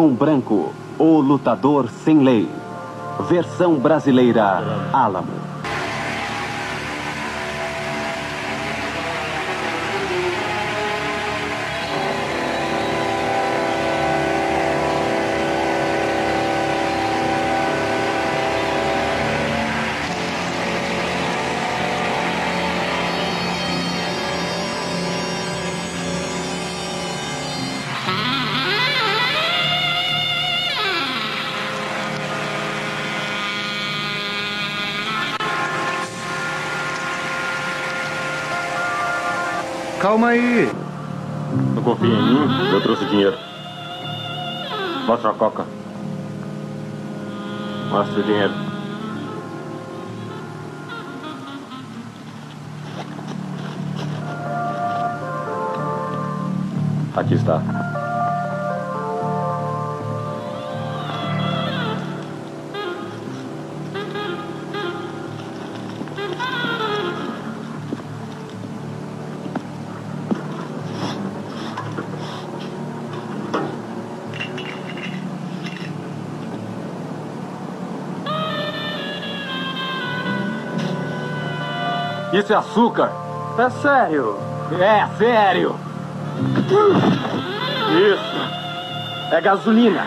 Leão Branco, o lutador sem lei. Versão brasileira, Álamo. Calma aí. Não confia em mim? Eu trouxe dinheiro. Mostra a coca. Mostra o dinheiro. Aqui está. Isso é açúcar. É sério? É sério. Isso. É gasolina.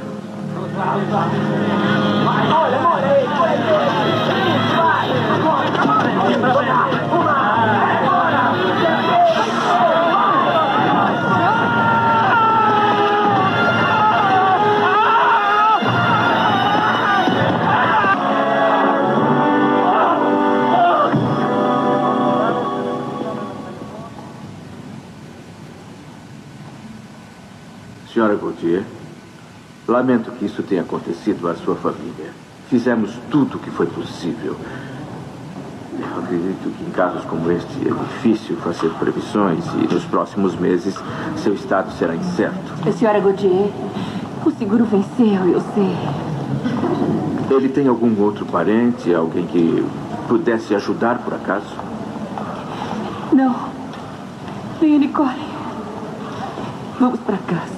Senhora Gauthier, lamento que isso tenha acontecido à sua família. Fizemos tudo o que foi possível. Eu acredito que em casos como este é difícil fazer previsões e nos próximos meses seu estado será incerto. Senhora Gauthier, o seguro venceu, eu sei. Ele tem algum outro parente, alguém que pudesse ajudar por acaso? Não. Nem a Nicole. Vamos para casa.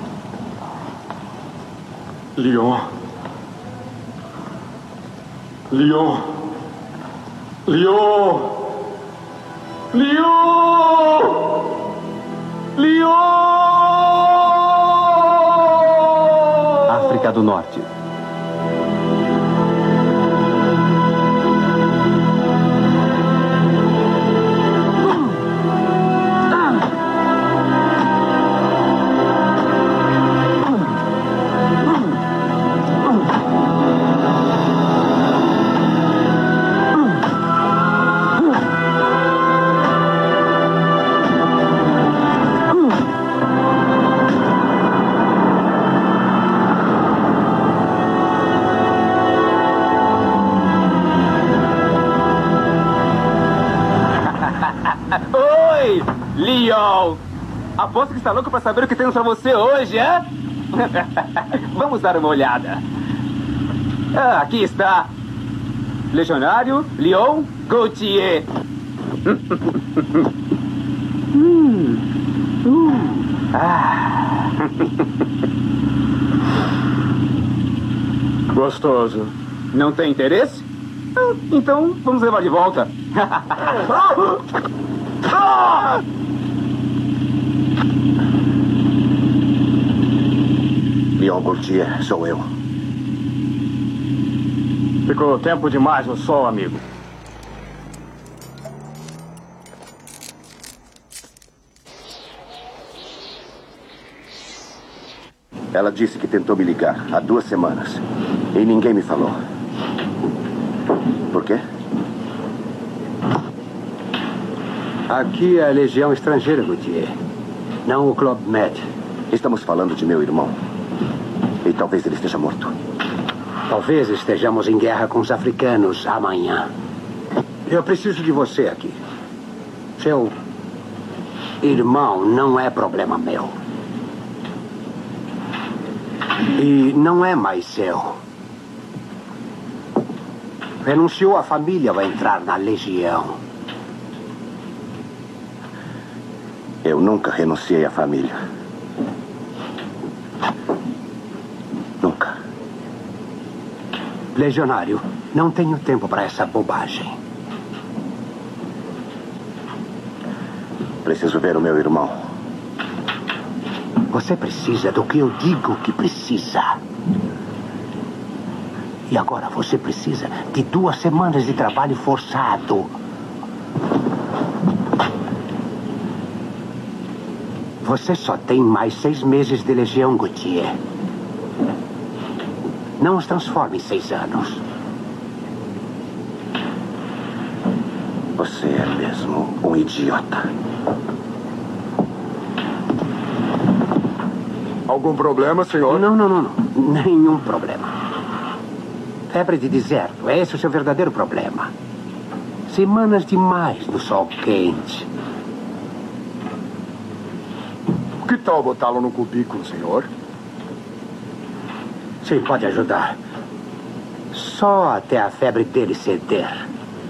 Leon. Leon. Leon. Leon. Leon. África do Norte. Oi, Leon! Aposto que está louco para saber o que temos para você hoje, é? Vamos dar uma olhada. Ah, aqui está. Legionário Leon Gauthier. Gostoso. Não tem interesse? Ah, então vamos levar de volta. Leon Gauthier, sou eu. Ficou tempo demais no sol, amigo. Ela disse que tentou me ligar há 2 semanas. E ninguém me falou. Por quê? Aqui é a Legião Estrangeira, Gauthier. Não o Club Med. Estamos falando de meu irmão. E talvez ele esteja morto. Talvez estejamos em guerra com os africanos amanhã. Eu preciso de você aqui. Seu irmão não é problema meu. E não é mais seu. Renunciou à família, vai entrar na Legião. Eu nunca renunciei à família. Legionário, não tenho tempo para essa bobagem. Preciso ver o meu irmão. Você precisa do que eu digo que precisa. E agora você precisa de 2 semanas de trabalho forçado. Você só tem mais 6 meses de legião, Gautier. Não os transforme em 6 anos. Você é mesmo um idiota. Algum problema, senhor? Não. Nenhum problema. Febre de deserto. Esse é o seu verdadeiro problema. Semanas demais no sol quente. Que tal botá-lo no cubículo, senhor? Sim, pode ajudar. Só até a febre dele ceder.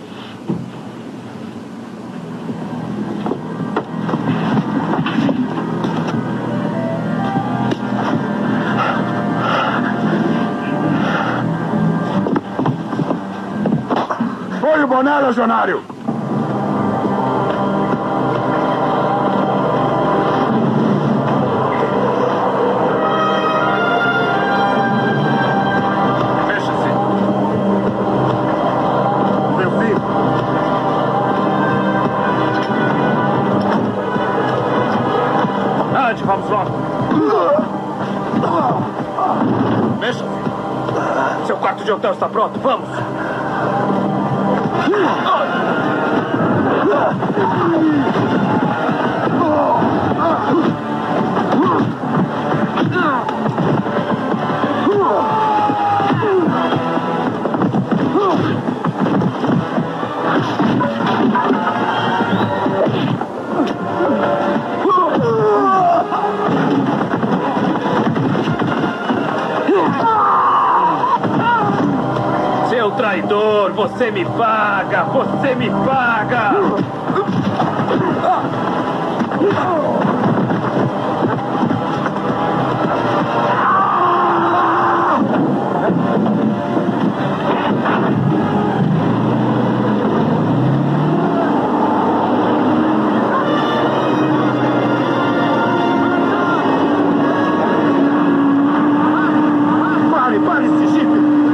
Põe o boné, legionário! Vamos logo. Mexa. Seu quarto de hotel está pronto. Vamos. Seu traidor, você me paga! Você me paga! Pare esse jipe!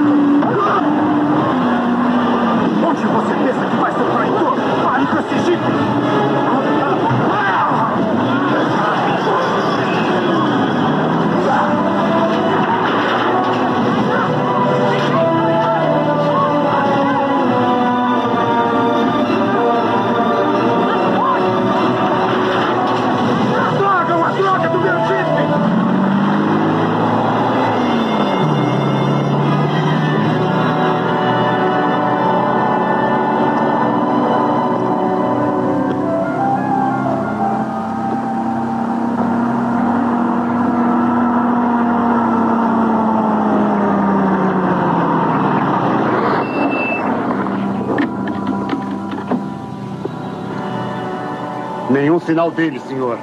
Onde você pensa que vai ser traidor? Pare com esse jipe! Uma droga do meu jipe! Nenhum sinal dele, senhor.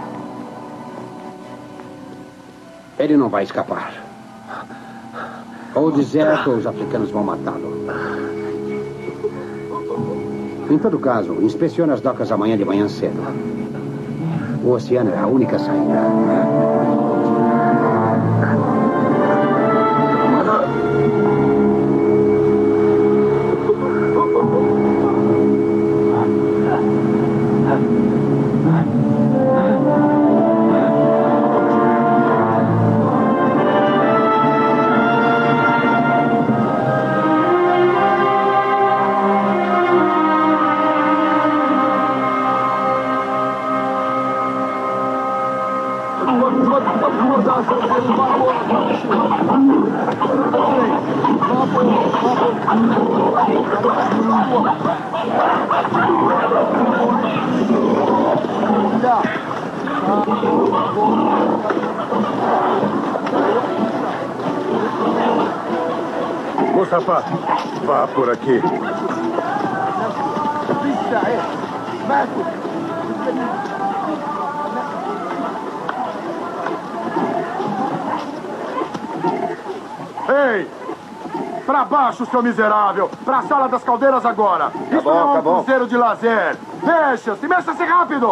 Ele não vai escapar. Ou o deserto ou os africanos vão matá-lo. Em todo caso, inspecione as docas amanhã de manhã cedo. O oceano é a única saída. Mustafa, vá por aqui. Ei! Pra baixo, seu miserável! Pra sala das caldeiras agora! Isso não é um cruzeiro de lazer! Mexa-se rápido!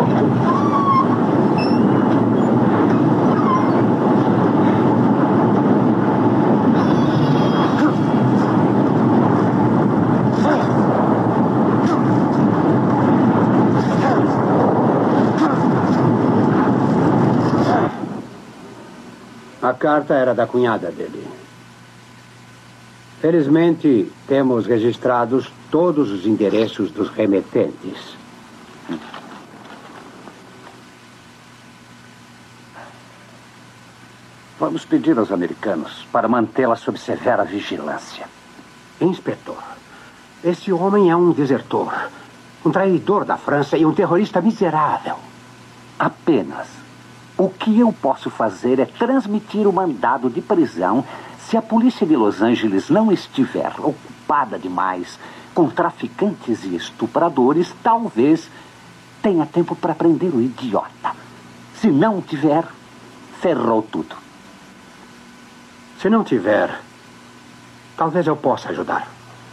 A carta era da cunhada dele. Felizmente, temos registrados todos os endereços dos remetentes. Vamos pedir aos americanos para mantê-la sob severa vigilância. Inspetor, esse homem é um desertor, um traidor da França e um terrorista miserável. Apenas. O que eu posso fazer é transmitir o mandado de prisão se a polícia de Los Angeles não estiver ocupada demais com traficantes e estupradores. Talvez tenha tempo para prender o idiota. Se não tiver, ferrou tudo. Se não tiver, talvez eu possa ajudar.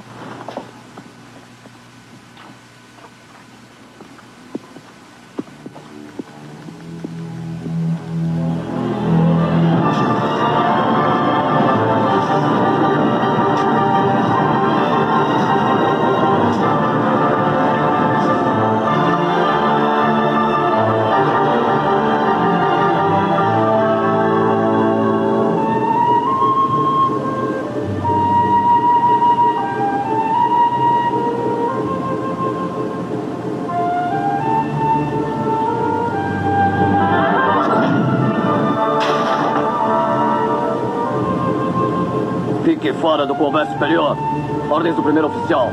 Fique fora do comércio superior. Ordens do primeiro oficial.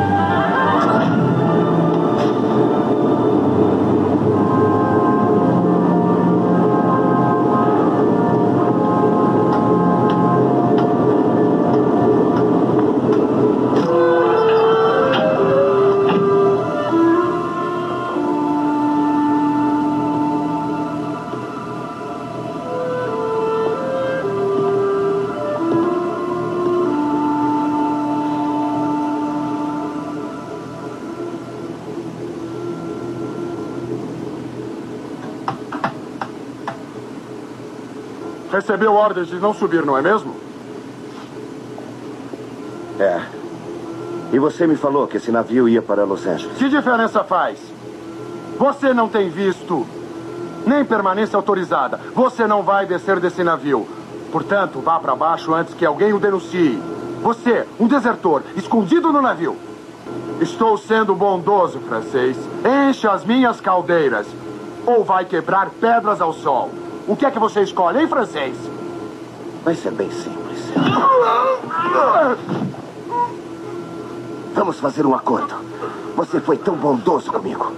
Recebeu ordens de não subir, não é mesmo? É. E você me falou que esse navio ia para Los Angeles. Que diferença faz? Você não tem visto nem permanência autorizada. Você não vai descer desse navio. Portanto, vá para baixo antes que alguém o denuncie. Você, um desertor, escondido no navio. Estou sendo bondoso, francês. Enche as minhas caldeiras. Ou vai quebrar pedras ao sol. O que é que você escolhe, hein, francês? Vai ser bem simples. Vamos fazer um acordo. Você foi tão bondoso comigo.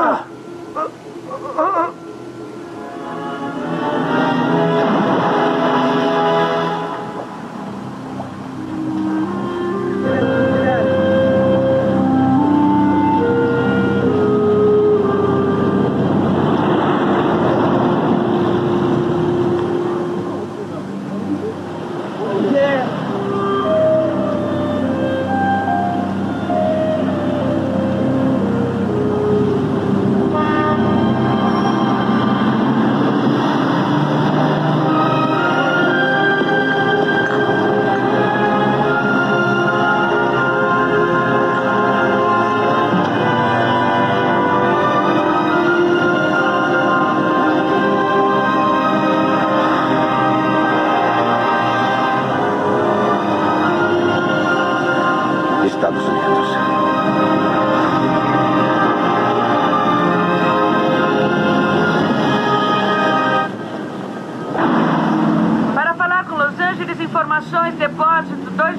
Estados Unidos. Para falar com Los Angeles, informações, depósito,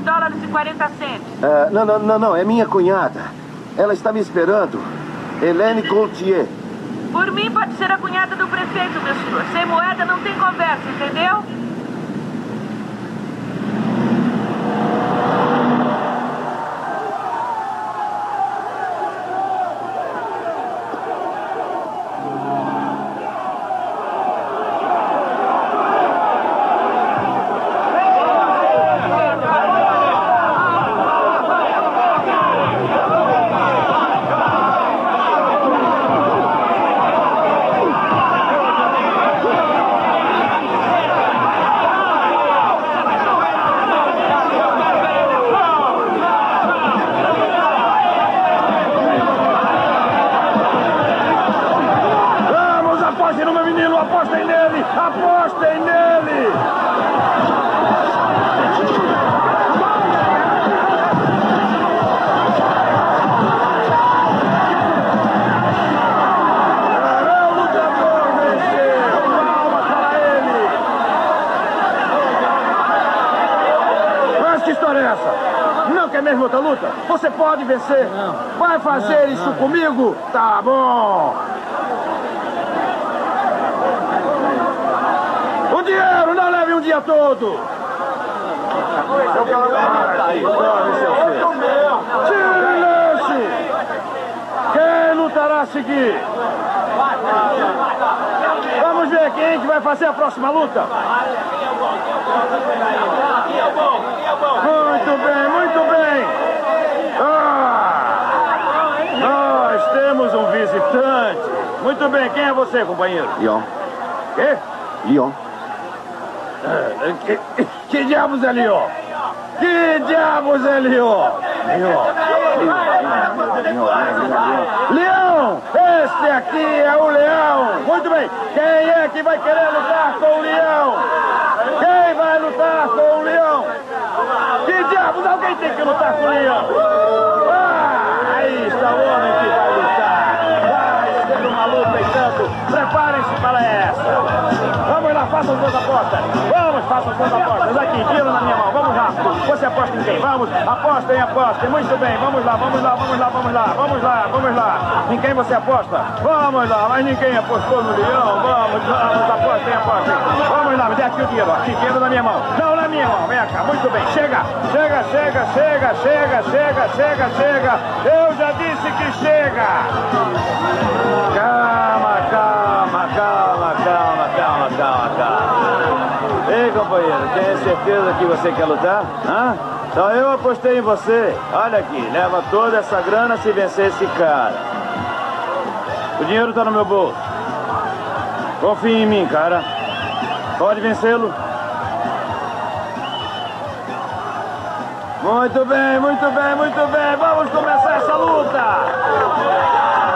$2,40. Não, é minha cunhada. Ela está me esperando. Helene Gaultier. Por mim, pode ser a cunhada do prefeito, meu senhor. Sem moeda não tem conversa, entendeu? história é essa? Não quer mesmo outra luta? Você pode vencer. Vai fazer isso comigo? Tá bom. O dinheiro, não leve um dia todo. Silêncio! Quem lutará a seguir? Vamos ver quem que vai fazer a próxima luta. Muito bem, muito bem. Nós temos um visitante. Muito bem, quem é você, companheiro? Leon. Quê? Leon. Que diabos é Leon? Que diabos é Leon? Leão! Esse aqui é o Leão! Muito bem! Quem é que vai querer lutar com o Leão? Quem vai lutar com o Leão? Que diabos? Alguém tem que lutar com o Leão! Aí está o homem que vai lutar! Vai ser uma luta e tanto! Preparem-se para essa! Vamos lá, façam suas apostas! Vamos, façam suas apostas! Aqui, tira na minha mão! Vamos rápido! Você aposta em quem? Vamos! Apostem, apostem! Muito bem! Vamos lá, vamos lá, vamos lá, vamos lá! Vamos lá, vamos lá! Em quem você aposta? Vamos lá! Mas ninguém apostou no Leão! Vamos, vamos! Apostem, apostem! Vamos lá, me dê aqui o dinheiro! Aqui, dinheiro na minha mão! Não, na minha mão! Vem cá! Muito bem! Chega! Chega, chega, chega, chega, chega, chega, chega! Eu já disse que chega! Calma, calma, calma, calma, calma, calma, calma. Ei, companheiro, tem certeza que você quer lutar? Hã? Então eu apostei em você. Olha aqui, leva toda essa grana se vencer esse cara. O dinheiro tá no meu bolso. Confie em mim, cara. Pode vencê-lo? Muito bem, muito bem, muito bem. Vamos começar essa luta.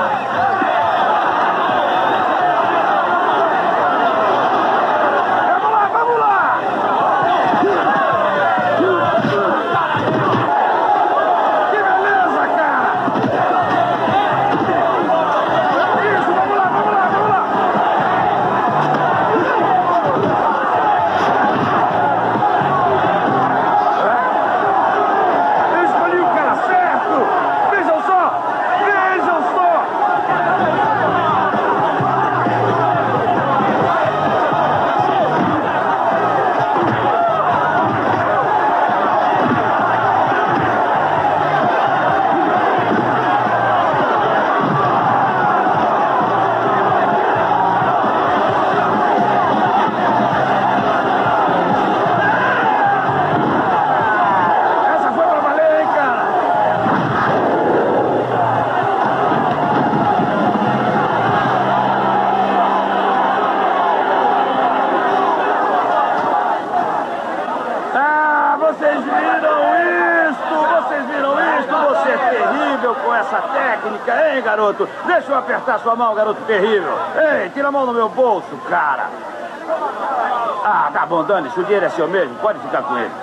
Garoto, deixa eu apertar sua mão, garoto terrível. Ei, tira a mão do meu bolso, cara. Ah, tá bom, dane-se, o dinheiro é seu mesmo, pode ficar com ele.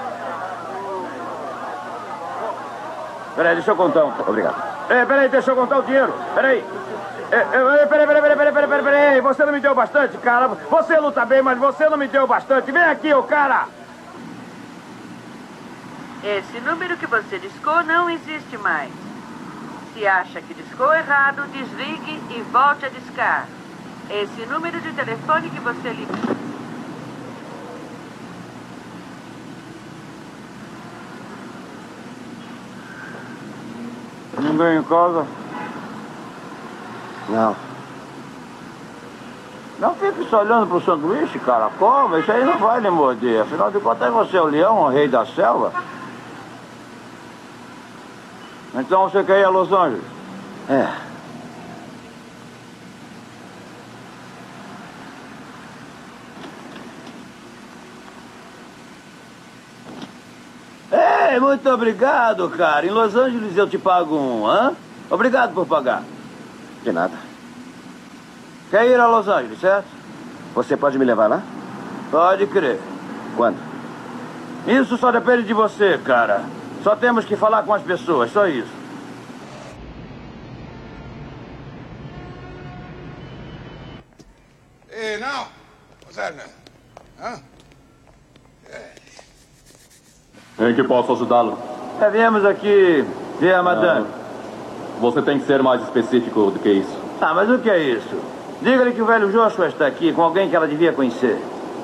Peraí, deixa eu contar um... Obrigado. Peraí, deixa eu contar o dinheiro. Peraí. Peraí, você não me deu bastante, cara. Você luta bem, mas você não me deu bastante. Vem aqui, ô cara. Esse número que você discou não existe mais. Se acha que discou errado, desligue e volte a discar. Esse número de telefone que você ligou. Ninguém em casa? Não. Não fique só olhando pro sanduíche, cara. Coma, isso aí não vai lhe morder. Afinal de contas, você é o leão, o rei da selva. Então você quer ir a Los Angeles? É. Ei, muito obrigado, cara. Em Los Angeles eu te pago um, hã? Obrigado por pagar. De nada. Quer ir a Los Angeles, certo? Você pode me levar lá? Pode crer. Quando? Isso só depende de você, cara. Só temos que falar com as pessoas, só isso. Hey, now, what's that now? Huh? Em que posso ajudá-lo? Viemos aqui ver a madame. Você tem que ser mais específico do que isso. Mas o que é isso? Diga-lhe que o velho Joshua está aqui com alguém que ela devia conhecer.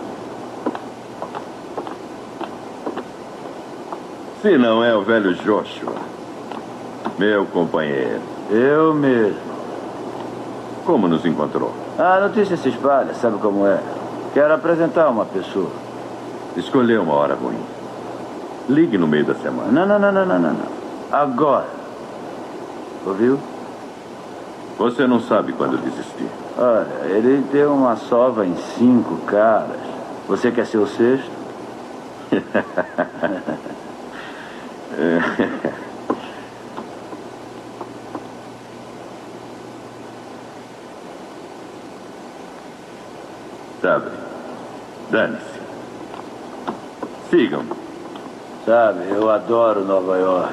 Se não é o velho Joshua, meu companheiro. Eu mesmo. Como nos encontrou? A notícia se espalha, sabe como é? Quero apresentar uma pessoa. Escolheu uma hora ruim. Ligue no meio da semana. Não. Agora. Ouviu? Você não sabe quando desistir. Olha, ele deu uma sova em 5 caras. Você quer ser o 6º? Sabe, dane-se. Sigam-me. Sabe, eu adoro Nova York.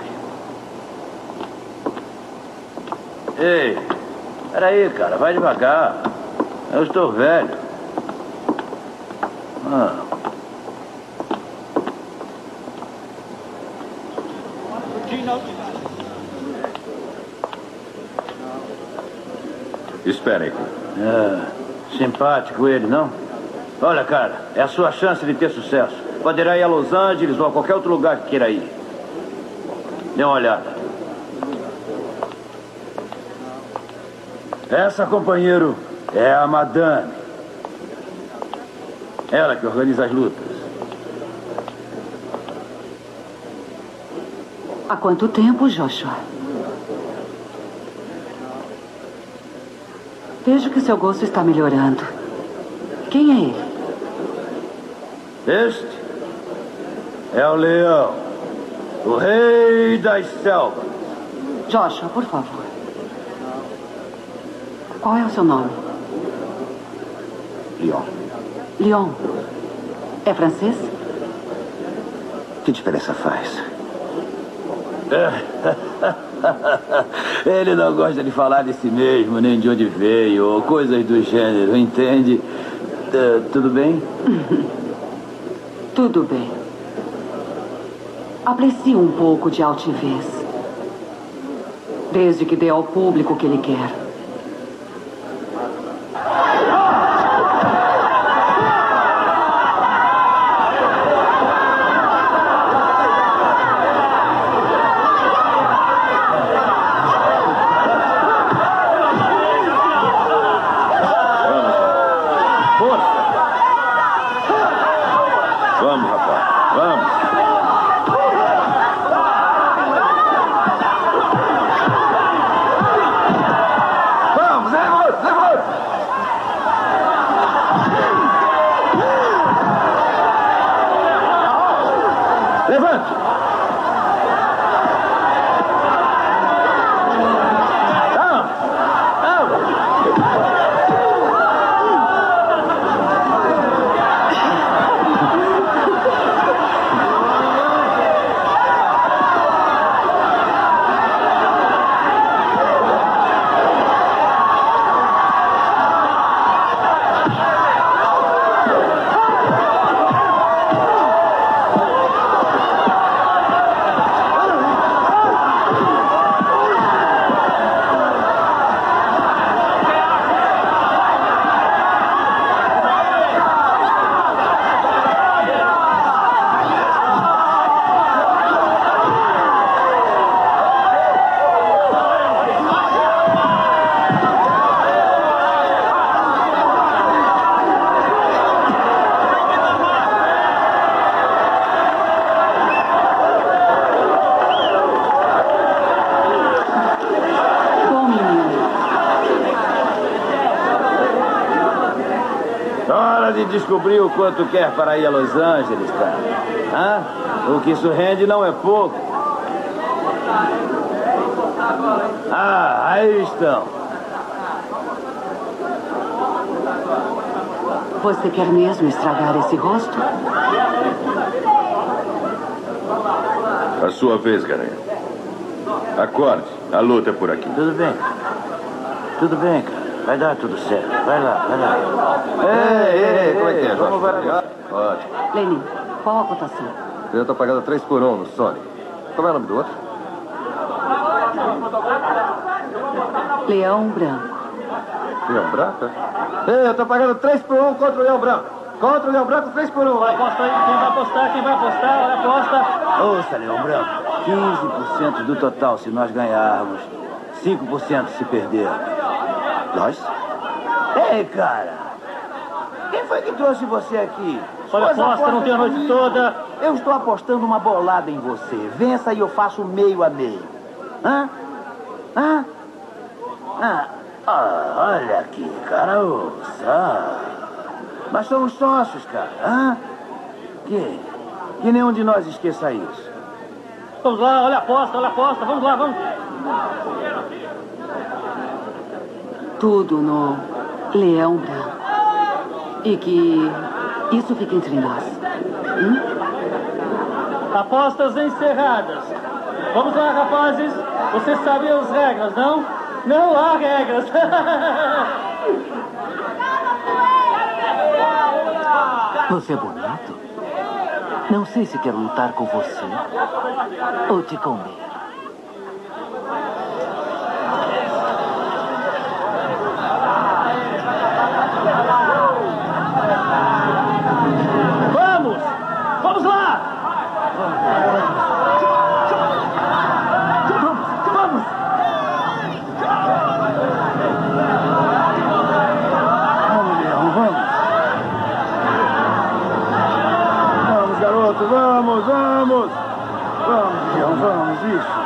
Ei, peraí, cara, vai devagar. Eu estou velho. Esperem aqui. Simpático ele, não? Olha, cara, é a sua chance de ter sucesso. Poderá ir a Los Angeles ou a qualquer outro lugar que queira ir. Dê uma olhada. Essa, companheiro, é a madame. Ela que organiza as lutas. Há quanto tempo, Joshua? Vejo que seu gosto está melhorando. Quem é ele? Este é o leão. O rei das selvas. Joshua, por favor. Qual é o seu nome? Leon. Leon. É francês? Que diferença faz? Ele não gosta de falar de si mesmo, nem de onde veio, ou coisas do gênero, entende? Tudo bem? Tudo bem. Aprecie um pouco de altivez. Desde que dê ao público o que ele quer. Vamos, rapaz. Vamos. Vamos, levanta! Levante! Descobrir o quanto quer para ir a Los Angeles, cara. O que isso rende não é pouco. Aí estão. Você quer mesmo estragar esse rosto? A sua vez, garanha. Acorde. A luta é por aqui. Tudo bem. Tudo bem, cara. Vai dar tudo certo. Vai lá. Ei, como é que é, Jorge? Lenin, qual a cotação? Eu tô pagando 3 por 1 no Sony. Como é o nome do outro? Leão Branco. Leão Branco? Eu tô pagando 3 por 1 contra o Leão Branco. Contra o Leão Branco, 3 por 1. Aposta aí, quem vai apostar? Olha, aposta. Ouça, Leão Branco, 15% do total se nós ganharmos, 5% se perder. Nós? Ei, cara, quem foi que trouxe você aqui? Olha, aposta, não tem a noite toda. Eu estou apostando uma bolada em você. Vença e eu faço meio a meio. Hã? Olha aqui, cara, ouça. Nós somos sócios, cara. Hã? Que nenhum de nós esqueça isso. Vamos lá, olha a aposta. Vamos lá, vamos. Tudo no Leão Branco. E que isso fica entre nós. Apostas encerradas. Vamos lá, rapazes. Vocês sabem as regras, não? Não há regras. Você é bonito. Não sei se quero lutar com você ou te comer. Vamos lá! Vamos! Vamos, Leão, vamos! Vamos, garoto, vamos! Vamos, Leão, vamos, isso!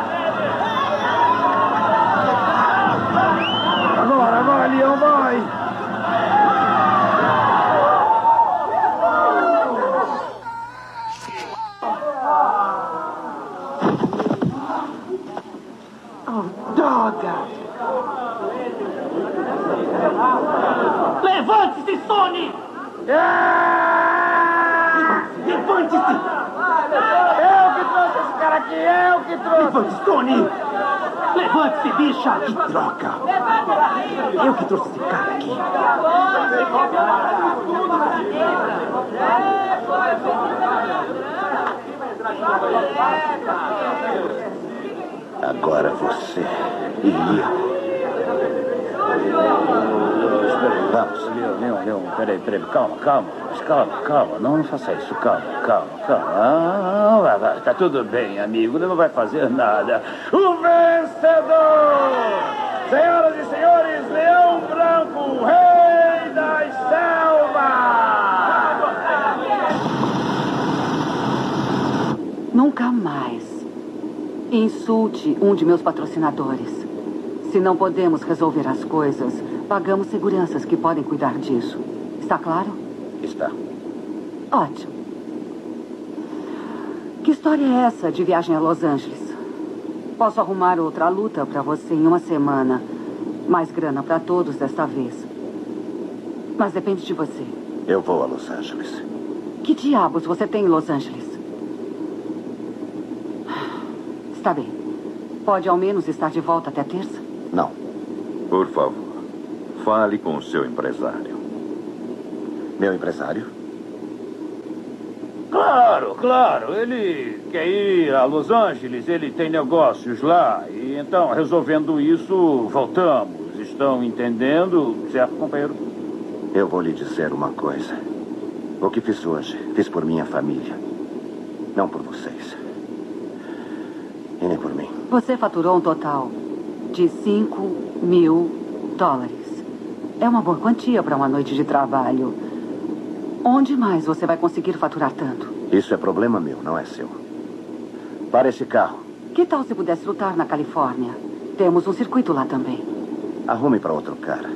Agora, vai, Leão, vai! Levante-se, Sony! Levante-se! Eu que trouxe esse cara aqui! Levante-se, Tony! Levante-se, bicha! Que droga! Eu que trouxe esse cara aqui! Agora você e eu. Vamos. Leão, peraí. Calma. Não faça isso. Calma. Tá tudo bem, amigo. Não vai fazer nada. O vencedor! Senhoras e senhores, Leão Branco, rei das selvas! Nunca mais insulte um de meus patrocinadores. Se não podemos resolver as coisas, pagamos seguranças que podem cuidar disso. Está claro? Está. Ótimo. Que história é essa de viagem a Los Angeles? Posso arrumar outra luta para você em uma semana. Mais grana para todos desta vez. Mas depende de você. Eu vou a Los Angeles. Que diabos você tem em Los Angeles? Está bem. Pode ao menos estar de volta até terça? Não. Por favor, fale com o seu empresário. Meu empresário? Claro. Ele quer ir a Los Angeles, ele tem negócios lá. E então, resolvendo isso, voltamos. Estão entendendo, certo, companheiro? Eu vou lhe dizer uma coisa. O que fiz hoje, fiz por minha família. Não por vocês. E nem por mim. Você faturou um total de $5.000. É uma boa quantia para uma noite de trabalho. Onde mais você vai conseguir faturar tanto? Isso é problema meu, não é seu. Para esse carro. Que tal se pudesse lutar na Califórnia? Temos um circuito lá também. Arrume para outro cara.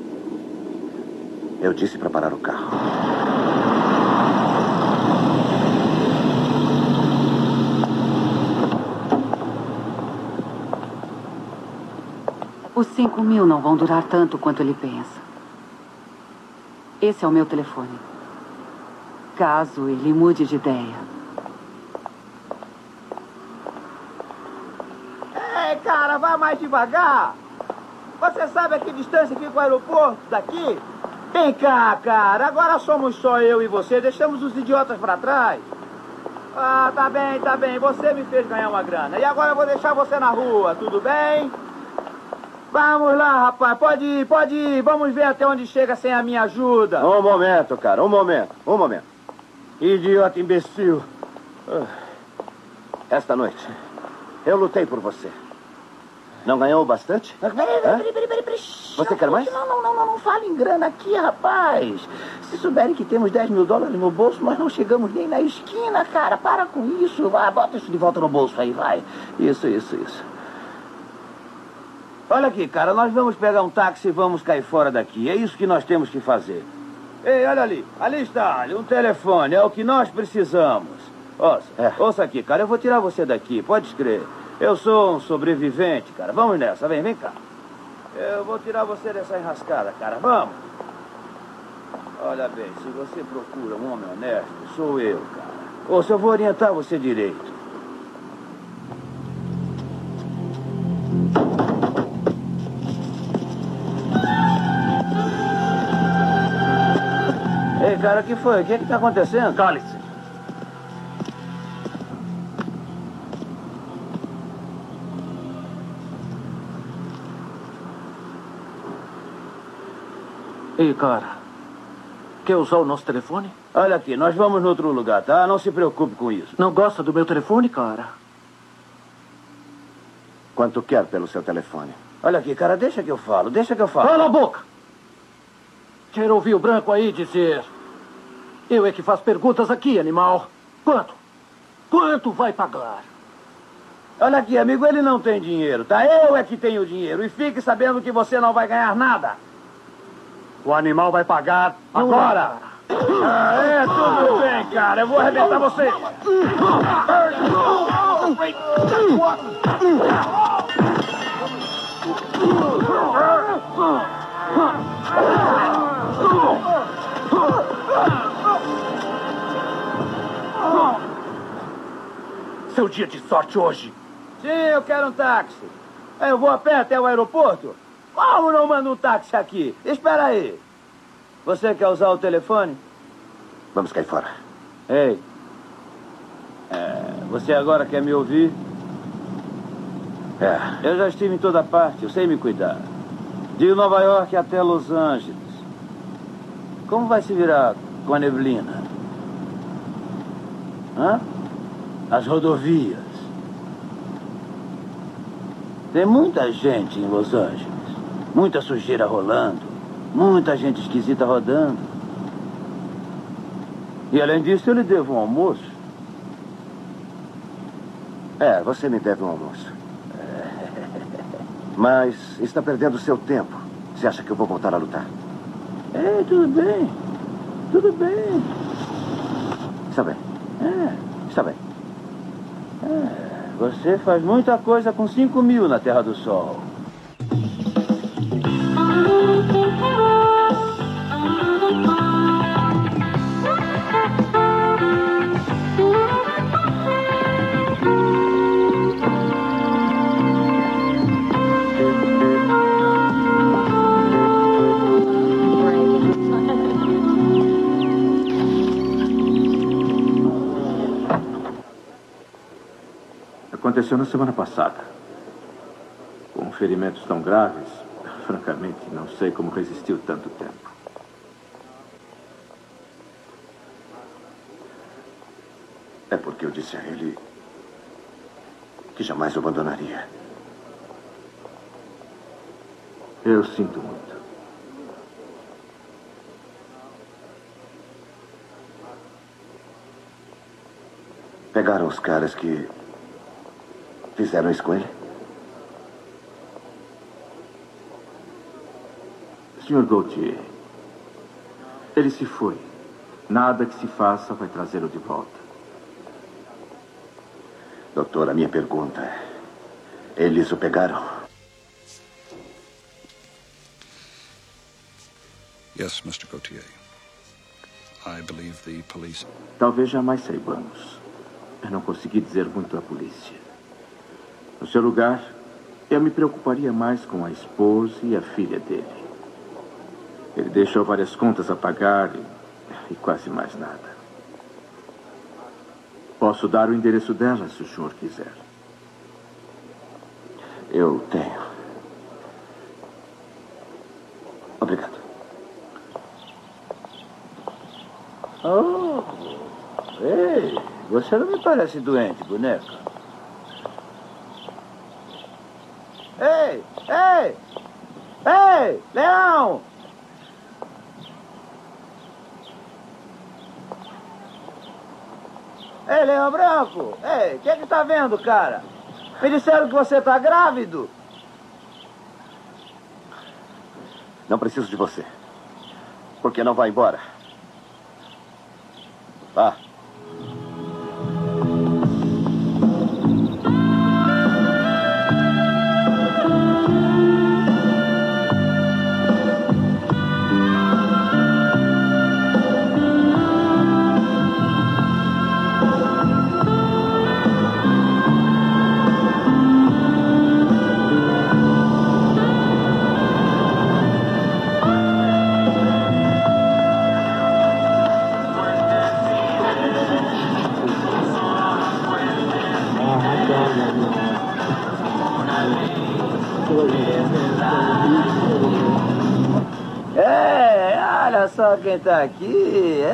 Eu disse para parar o carro. Os 5.000 não vão durar tanto quanto ele pensa. Esse é o meu telefone. Caso ele mude de ideia. Ei, cara, vá mais devagar. Você sabe a que distância fica o aeroporto daqui? Vem cá, cara. Agora somos só eu e você. Deixamos os idiotas para trás. Ah, tá bem. Você me fez ganhar uma grana. E agora eu vou deixar você na rua, tudo bem? Vamos lá, rapaz. Pode ir. Vamos ver até onde chega sem a minha ajuda. Um momento, cara. Um momento. Idiota imbecil. Esta noite, eu lutei por você. Não ganhou bastante? Peraí. Você quer mais? Não fale em grana aqui, rapaz. Se souberem que temos $10 mil no bolso, nós não chegamos nem na esquina, cara. Para com isso. Bota isso de volta no bolso aí, vai. Isso. Olha aqui, cara. Nós vamos pegar um táxi e vamos cair fora daqui. É isso que nós temos que fazer. Ei, olha ali. Ali está. Um telefone. É o que nós precisamos. Ouça aqui, cara. Eu vou tirar você daqui. Pode escrever. Eu sou um sobrevivente, cara. Vamos nessa. Vem cá. Eu vou tirar você dessa enrascada, cara. Vamos. Olha bem, se você procura um homem honesto, sou eu, cara. Ouça, eu vou orientar você direito. Ei, cara, o que foi? O que tá acontecendo? Cale-se. Ei, cara, quer usar o nosso telefone? Olha aqui, nós vamos no outro lugar, tá? Não se preocupe com isso. Não gosta do meu telefone, cara? Quanto quer pelo seu telefone? Olha aqui, cara, deixa que eu falo. Cala a boca! Quero ouvir o branco aí dizer... Eu é que faço perguntas aqui, animal. Quanto vai pagar? Olha aqui, amigo, ele não tem dinheiro, tá? Eu é que tenho dinheiro. E fique sabendo que você não vai ganhar nada. O animal vai pagar agora. Tudo bem, cara. Eu vou arrebentar você. Seu dia de sorte hoje. Sim, eu quero um táxi. Eu vou a pé até o aeroporto? Como não manda um táxi aqui? Espera aí. Você quer usar o telefone? Vamos cair fora. Ei. Você agora quer me ouvir? Eu já estive em toda parte, eu sei me cuidar. De Nova York até Los Angeles. Como vai se virar com a neblina? As rodovias. Tem muita gente em Los Angeles. Muita sujeira rolando. Muita gente esquisita rodando. E além disso, eu lhe devo um almoço. Você me deve um almoço. Mas está perdendo seu tempo. Você acha que eu vou voltar a lutar? Tudo bem. Está bem. Está bem. Você faz muita coisa com 5 mil na Terra do Sol. Aconteceu na semana passada. Com ferimentos tão graves, francamente, não sei como resistiu tanto tempo. É porque eu disse a ele que jamais o abandonaria. Eu sinto muito. Pegaram os caras que fizeram isso com ele? Sr. Gaultier, ele se foi. Nada que se faça vai trazê-lo de volta. Doutor, a minha pergunta é... Eles o pegaram? Yes, Mr. Gaultier. I believe the police... Talvez jamais saibamos. Eu não consegui dizer muito à polícia. No seu lugar, eu me preocuparia mais com a esposa e a filha dele. Ele deixou várias contas a pagar e quase mais nada. Posso dar o endereço dela, se o senhor quiser. Eu tenho. Obrigado. Oh, ei, você não me parece doente, boneca. Ei, ei, ei, Leão! Ei, Leão Branco! Ei, o que é que tá vendo, cara? Me disseram que você tá grávido. Não preciso de você. Por que não vai embora? Vá. Olha só quem tá aqui.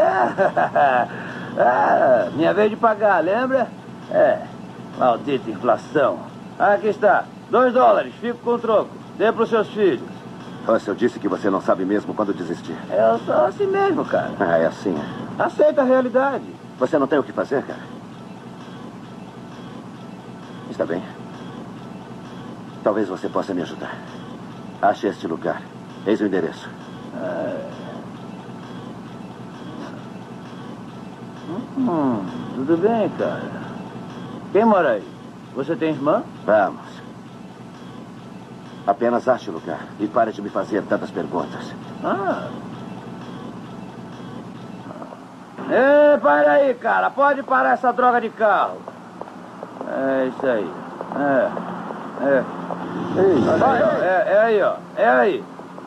Minha vez de pagar, lembra? Maldita inflação. Aqui está, $2, fico com o troco. Dê pros seus filhos. Russell disse que você não sabe mesmo quando desistir. Eu sou assim mesmo, cara. É assim. Aceita a realidade. Você não tem o que fazer, cara? Está bem. Talvez você possa me ajudar. Ache este lugar. Eis o endereço. Tudo bem, cara. Quem mora aí? Você tem irmã? Vamos. Apenas ache o lugar e pare de me fazer tantas perguntas. Ei, para aí, cara. Pode parar essa droga de carro. É isso aí. É aí, ó. É aí.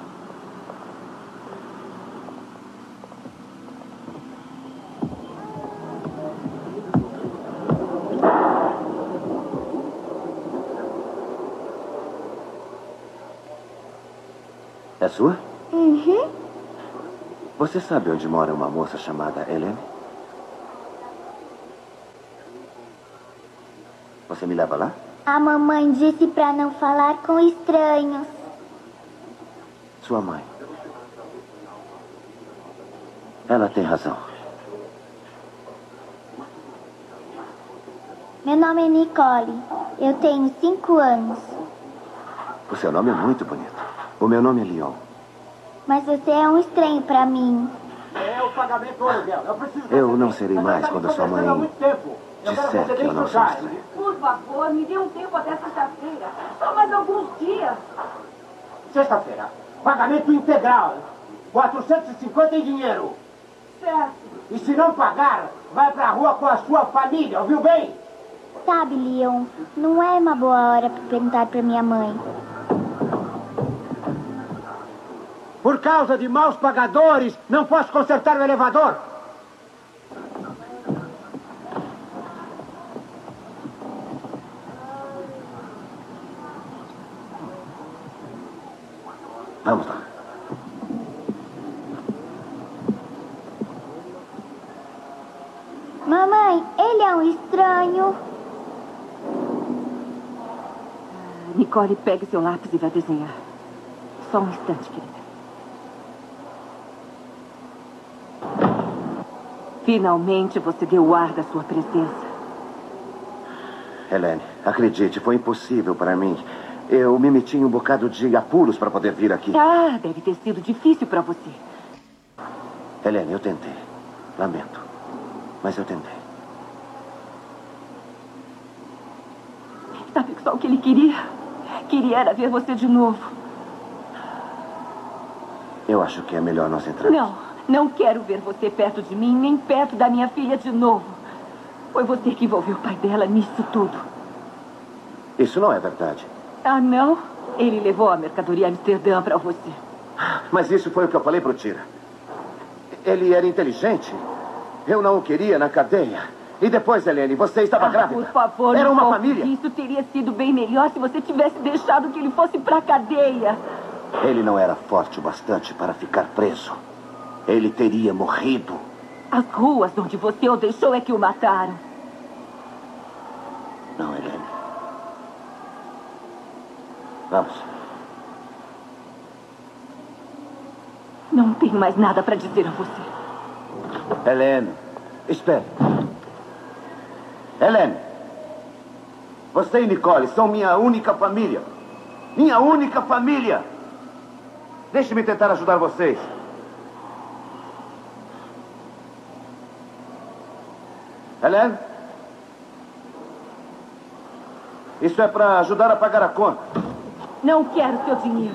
É sua? Uhum. Você sabe onde mora uma moça chamada Helene? Você me leva lá? A mamãe disse pra não falar com estranhos. Sua mãe. Ela tem razão. Meu nome é Nicole. Eu tenho 5 anos. O seu nome é muito bonito. O meu nome é Leon. Mas você é um estranho pra mim. É o pagamento hoje, eu preciso... Eu não serei mais quando sua mãe disser que eu não sou estranho. Por favor, me dê um tempo até sexta-feira. Só mais alguns dias. Sexta-feira. Pagamento integral. 450 em dinheiro. Certo. E se não pagar, vai pra rua com a sua família, ouviu bem? Sabe, Leon, não é uma boa hora pra perguntar pra minha mãe. Por causa de maus pagadores, não posso consertar o elevador. Vamos lá. Mamãe, ele é um estranho. Nicole, pegue seu lápis e vai desenhar. Só um instante, querida. Finalmente você deu o ar da sua presença. Helene, acredite, foi impossível para mim. Eu me meti em um bocado de apuros para poder vir aqui. Deve ter sido difícil para você. Helene, eu tentei. Lamento. Mas eu tentei. Sabe só o que ele queria? Queria era ver você de novo. Eu acho que é melhor nós entrarmos. Não quero ver você perto de mim, nem perto da minha filha de novo. Foi você que envolveu o pai dela nisso tudo. Isso não é verdade. Não? Ele levou a mercadoria a Amsterdã para você. Mas isso foi o que eu falei pro Tira. Ele era inteligente. Eu não o queria na cadeia. E depois, Helene, você estava grávida? Por favor, Era uma não. família. Isso teria sido bem melhor se você tivesse deixado que ele fosse pra cadeia. Ele não era forte o bastante para ficar preso. Ele teria morrido. As ruas onde você o deixou é que o mataram. Não, Helene. Vamos. Não tenho mais nada para dizer a você. Helene, espere. Helene, você e Nicole são minha única família. Minha única família. Deixe-me tentar ajudar vocês. Helene? Isso é para ajudar a pagar a conta. Não quero seu dinheiro.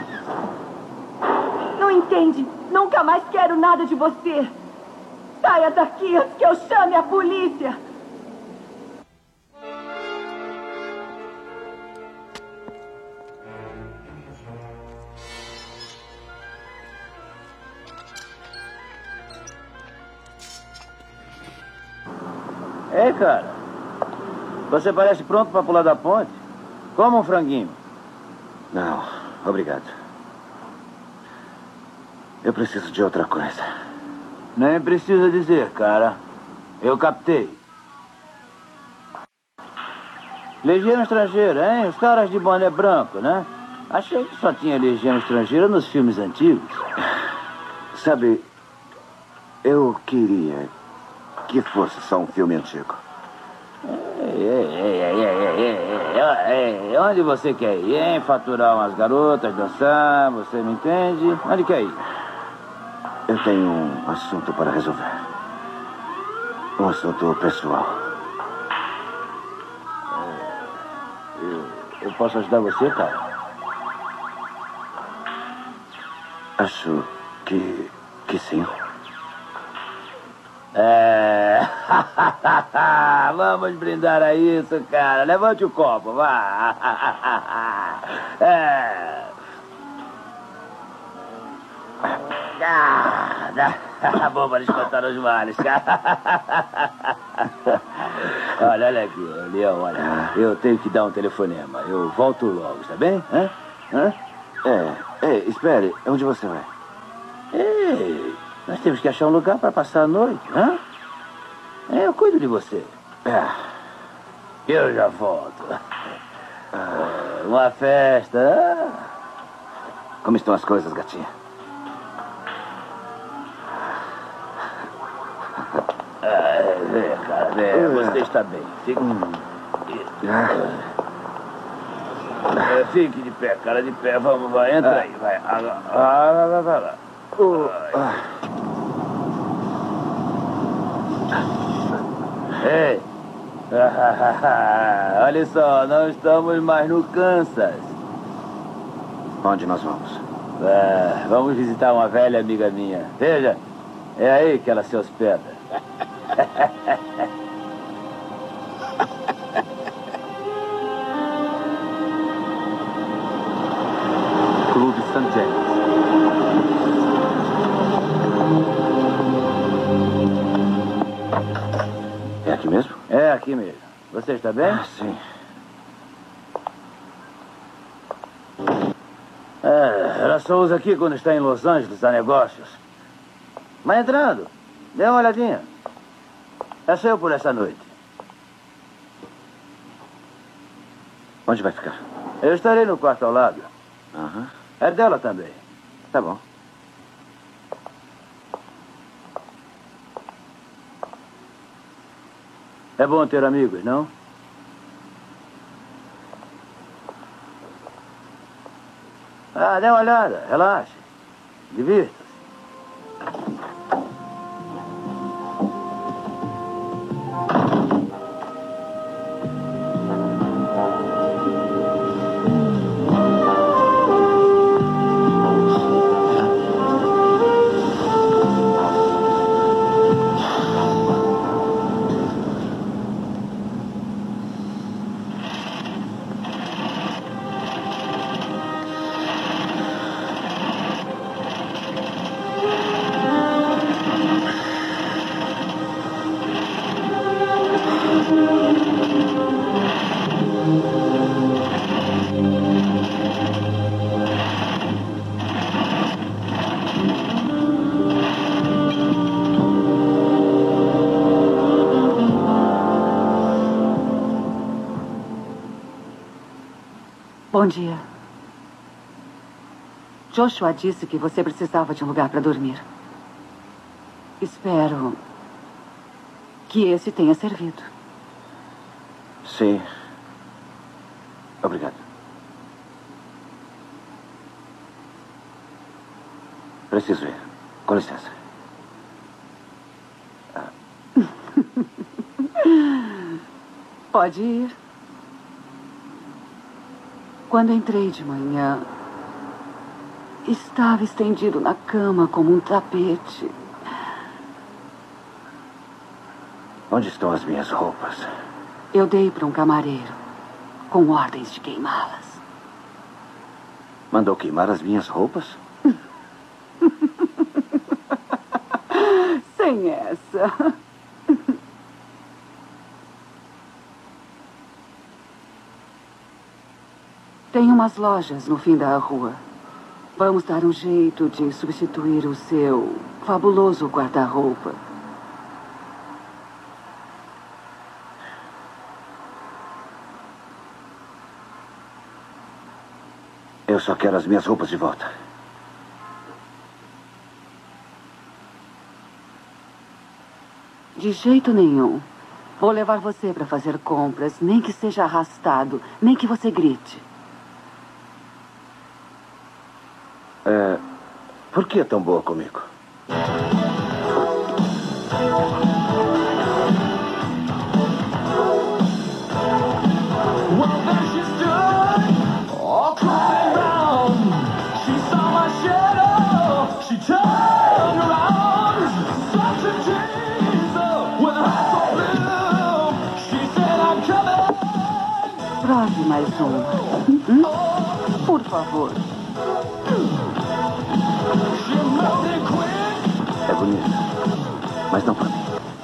Não entende? Nunca mais quero nada de você. Saia daqui antes que eu chame a polícia. Ei, cara. Você parece pronto para pular da ponte? Como um franguinho. Não, obrigado. Eu preciso de outra coisa. Nem precisa dizer, cara. Eu captei. Legião Estrangeira, hein? Os caras de boné branco, né? Achei que só tinha Legião Estrangeira nos filmes antigos. Sabe, eu queria que fosse só um filme antigo. Onde você quer ir, hein? Faturar umas garotas, dançar, você me entende? Onde quer ir? Eu tenho um assunto para resolver. Um assunto pessoal. Eu posso ajudar você, cara? Acho que sim. Vamos brindar a isso, cara. Levante o copo, vá. Bom para espantar os males, cara. Olha aqui, Leão, olha. Eu tenho que dar um telefonema. Eu volto logo, está bem? Hã? Espere. Onde você vai? Ei, nós temos que achar um lugar para passar a noite, hã? Eu cuido de você. Eu já volto. Uma festa. Como estão as coisas, gatinha? Cara, você está bem. Fique de pé, cara, de pé. Vamos, vai, entra aí, vai. Vai lá. Ei. Olha só, não estamos mais no Kansas. Onde nós vamos? Vamos visitar uma velha amiga minha. Veja, é aí que ela se hospeda. Clube St. James. É aqui mesmo? É aqui mesmo. Você está bem? Sim. Ela só usa aqui quando está em Los Angeles a negócios. Mas entrando, dê uma olhadinha. É seu por essa noite. Onde vai ficar? Eu estarei no quarto ao lado. É dela também. Tá bom. É bom ter amigos, não? Dê uma olhada. Relaxe. Divirta-se. Bom dia. Joshua disse que você precisava de um lugar para dormir. Espero que esse tenha servido. Sim. Obrigado. Preciso ir. Com licença. Pode ir. Quando entrei de manhã, estava estendido na cama como um tapete. Onde estão as minhas roupas? Eu dei para um camareiro, com ordens de queimá-las. Mandou queimar as minhas roupas? Sem essa. Tem umas lojas no fim da rua. Vamos dar um jeito de substituir o seu fabuloso guarda-roupa. Eu só quero as minhas roupas de volta. De jeito nenhum. Vou levar você para fazer compras, nem que seja arrastado, nem que você grite. Por que é tão boa comigo? Prove mais uma. Por favor. É bonito, mas não para mim.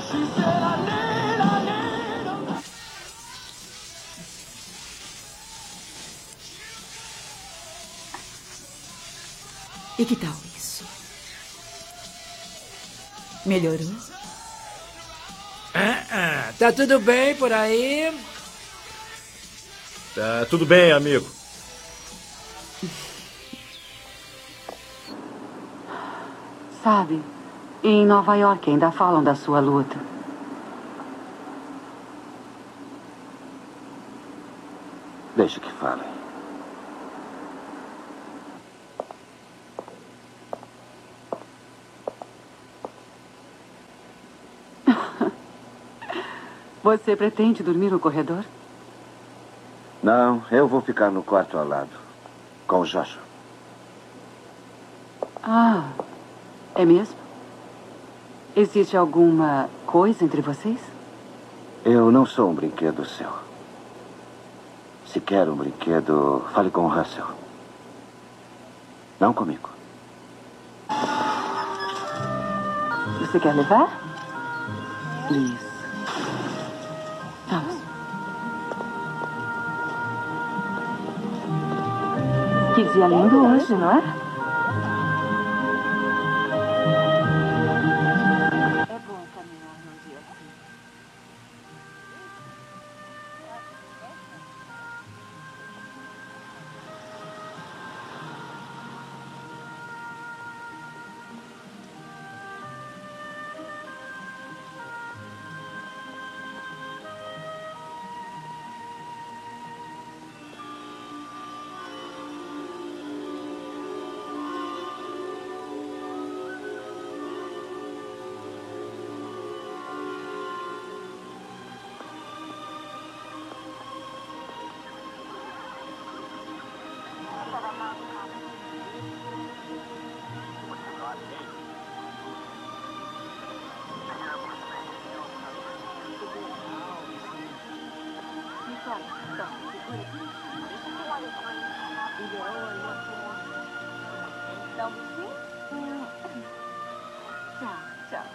E que tal isso? Melhorou? Tá tudo bem por aí? Tá tudo bem, amigo. Sabe, em Nova York ainda falam da sua luta. Deixa que falem. Você pretende dormir no corredor? Não, eu vou ficar no quarto ao lado, com o Joshua. Ah, é mesmo? Existe alguma coisa entre vocês? Eu não sou um brinquedo seu. Se quer um brinquedo, fale com o Russell. Não comigo. Você quer levar? Liz. Vamos. Que dia lindo hoje, não é? É bom caminhar num dia assim. Tchau, tchau.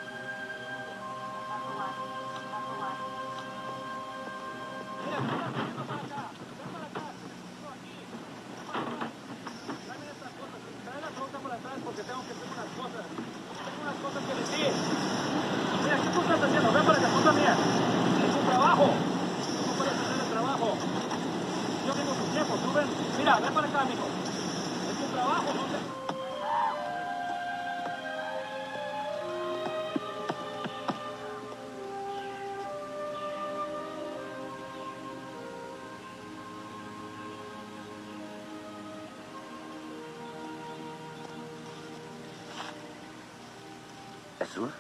Porque tengo que hacer unas cosas. Tengo unas cosas que decir. Mira, ¿qué tú estás haciendo? Ven para acá, tú también. Es un trabajo. No puedes hacer el trabajo. Yo tengo tu lejos, Rubén. Mira, ven para acá, amigo. Es tu trabajo, no te... É sua?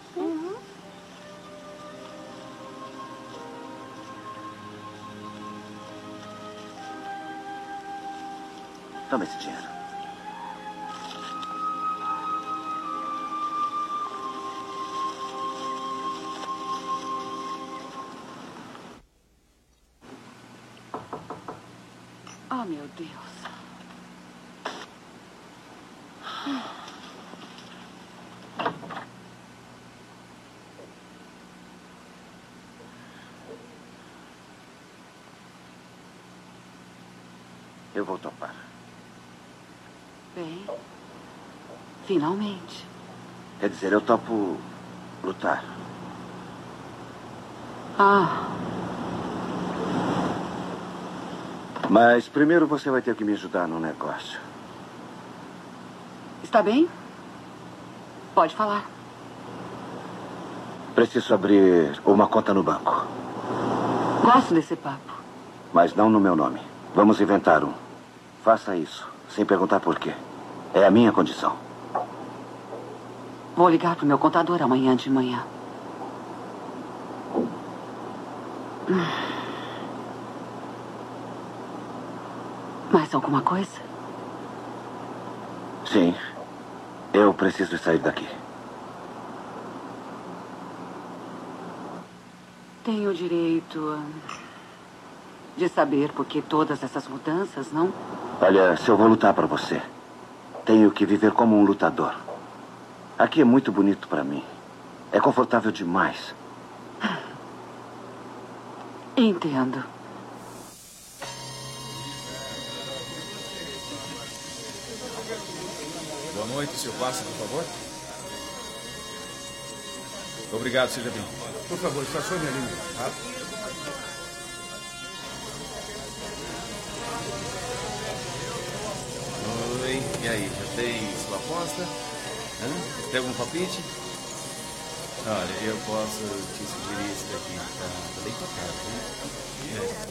Toma esse dinheiro. Oh, meu Deus. Eu vou topar. Bem, finalmente. Quer dizer, eu topo lutar. Ah, Mas primeiro você vai ter que me ajudar no negócio. está bem? Pode falar. Preciso abrir uma conta no banco. Gosto desse papo. Mas não no meu nome. Vamos inventar um. Faça isso, sem perguntar por quê. É a minha condição. Vou ligar pro meu contador amanhã de manhã. Mais alguma coisa? Sim. Eu preciso sair daqui. Tenho o direito de saber por que todas essas mudanças, não? Olha, se eu vou lutar para você, tenho que viver como um lutador. Aqui é muito bonito para mim. É confortável demais. Entendo. Boa noite, seu passe, por favor. Obrigado, seja bem-vindo. Por favor, estacione ali. Oi, e aí, já tem sua aposta? Hã? Tem algum palpite? Olha, eu posso te sugerir isso daqui. Tá bem tocado, né?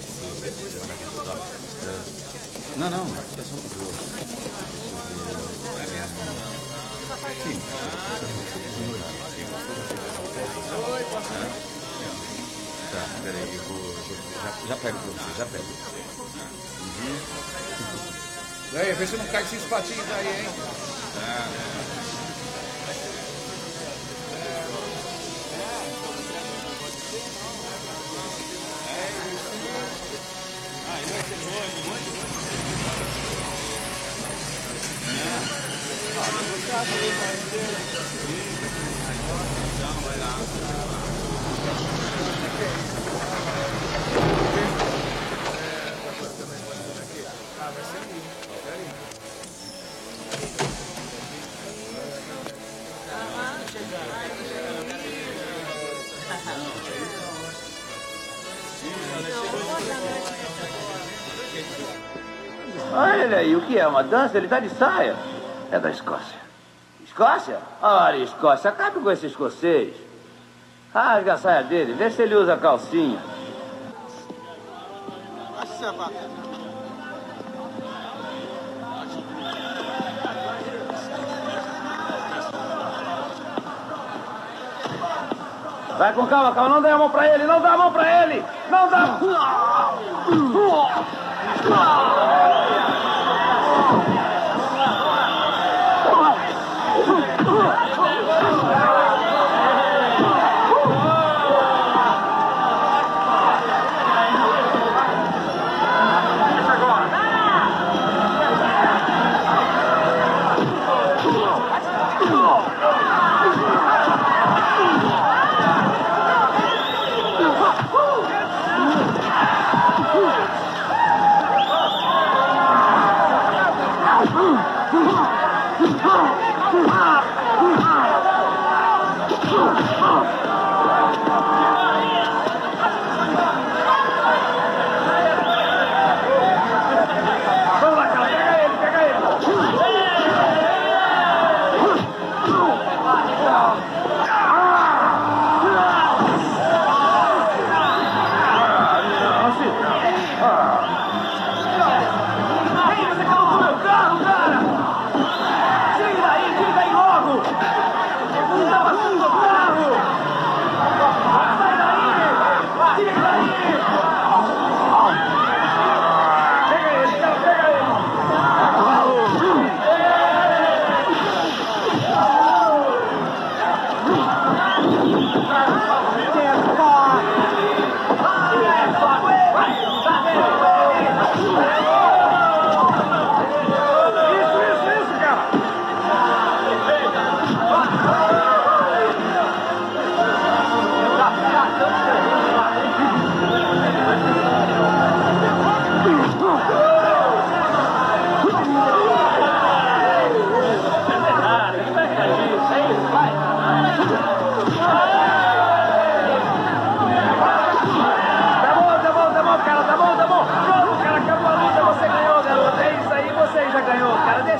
Não, é só um jogo. Sim. Tá, peraí, eu vou já pego pra você, já pego. E aí, vê se não cai esses patinhos aí, hein? Olha ele aí, o que é? Uma dança? Ele tá de saia? É da Escócia. Escócia? Olha, Escócia, acabe com esse escocês. Rasga a saia dele, vê se ele usa calcinha. Vai com calma, calma, não dê a mão pra ele, não dá a mão pra ele! Não dá!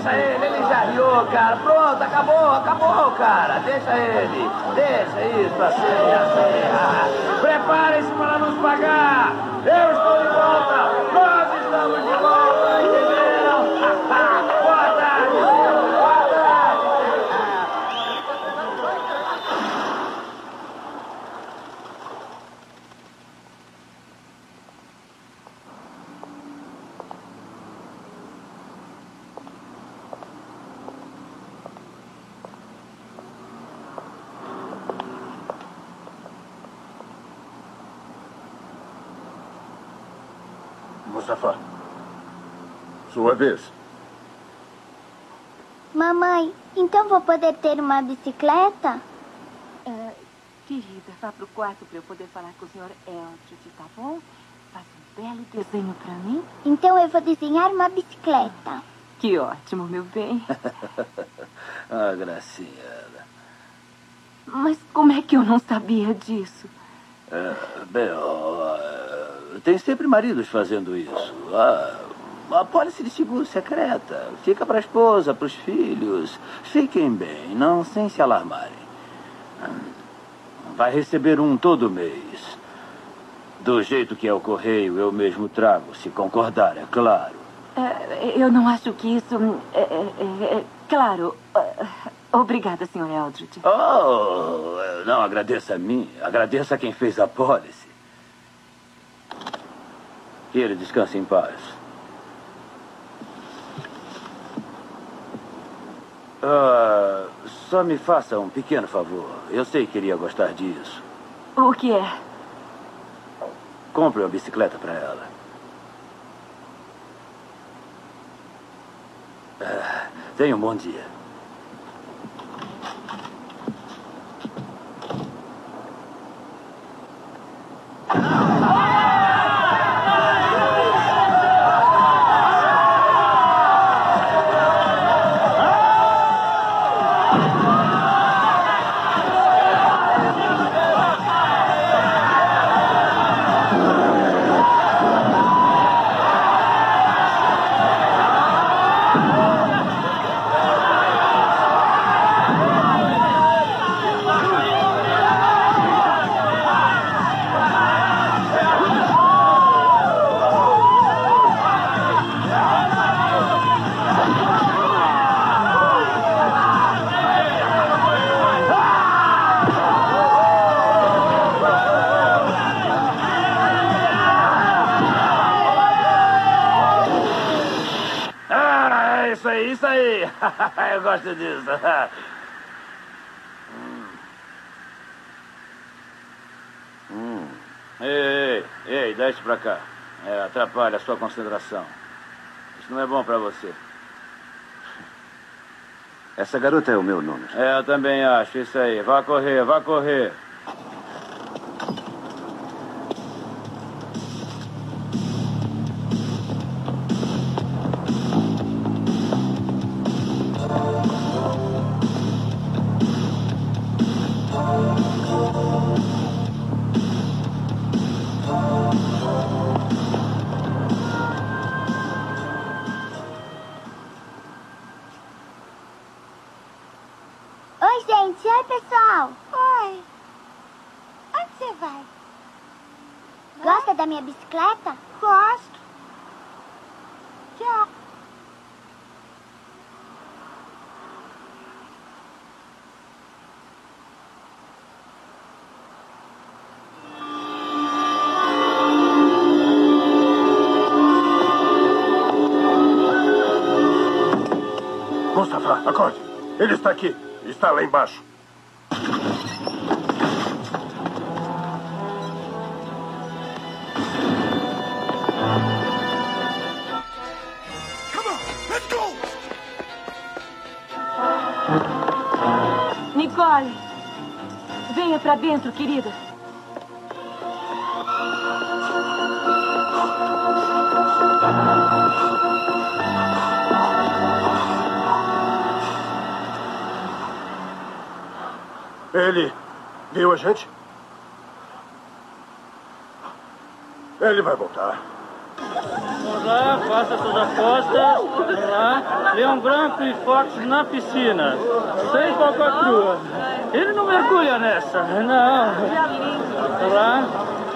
Deixa ele já riu, cara. Pronto, acabou, cara. Deixa ele. Deixa isso, assim. Preparem-se para nos pagar. Eu estou de volta. Nós estamos de volta, entenderam? Boa tarde. Boa tarde. Mustafa, sua vez. Mamãe, então vou poder ter uma bicicleta? Querida, vá pro quarto para eu poder falar com o Sr. Eldred, tá bom? Faz um belo desenho para mim. Então eu vou desenhar uma bicicleta. Que ótimo, meu bem. Gracinha. Mas como é que eu não sabia disso? Tem sempre maridos fazendo isso. A pólice de seguro secreta. Fica para a esposa, para os filhos. Fiquem bem, não sem se alarmarem. Vai receber um todo mês. Do jeito que é o correio, eu mesmo trago, se concordar, é claro. Eu não acho que isso... claro. Obrigada, Sr. Eldred. Não agradeça a mim. Agradeça a quem fez a pólice. Que ele descanse em paz. Só me faça um pequeno favor. Eu sei que iria gostar disso. O que é? Compre uma bicicleta para ela. Tenha um bom dia. Isso aí. Eu gosto disso. Ei, desce pra cá. Atrapalha a sua concentração. Isso não é bom pra você. Essa garota é o meu número. Eu também acho. Isso aí. Vá correr, vá correr. Oi, pessoal. Oi. Onde você vai? Gosta da minha bicicleta? Gosto. Tchau. Mustafa, acorde. Ele está aqui. Está lá embaixo. Nicole, venha pra dentro, querida. Ele viu a gente? Ele vai voltar. Vamos lá, faça suas apostas. Vamos lá. Leão branco e Fox na piscina. Sem falcatrua. Ele não mergulha nessa. Não. Vamos lá.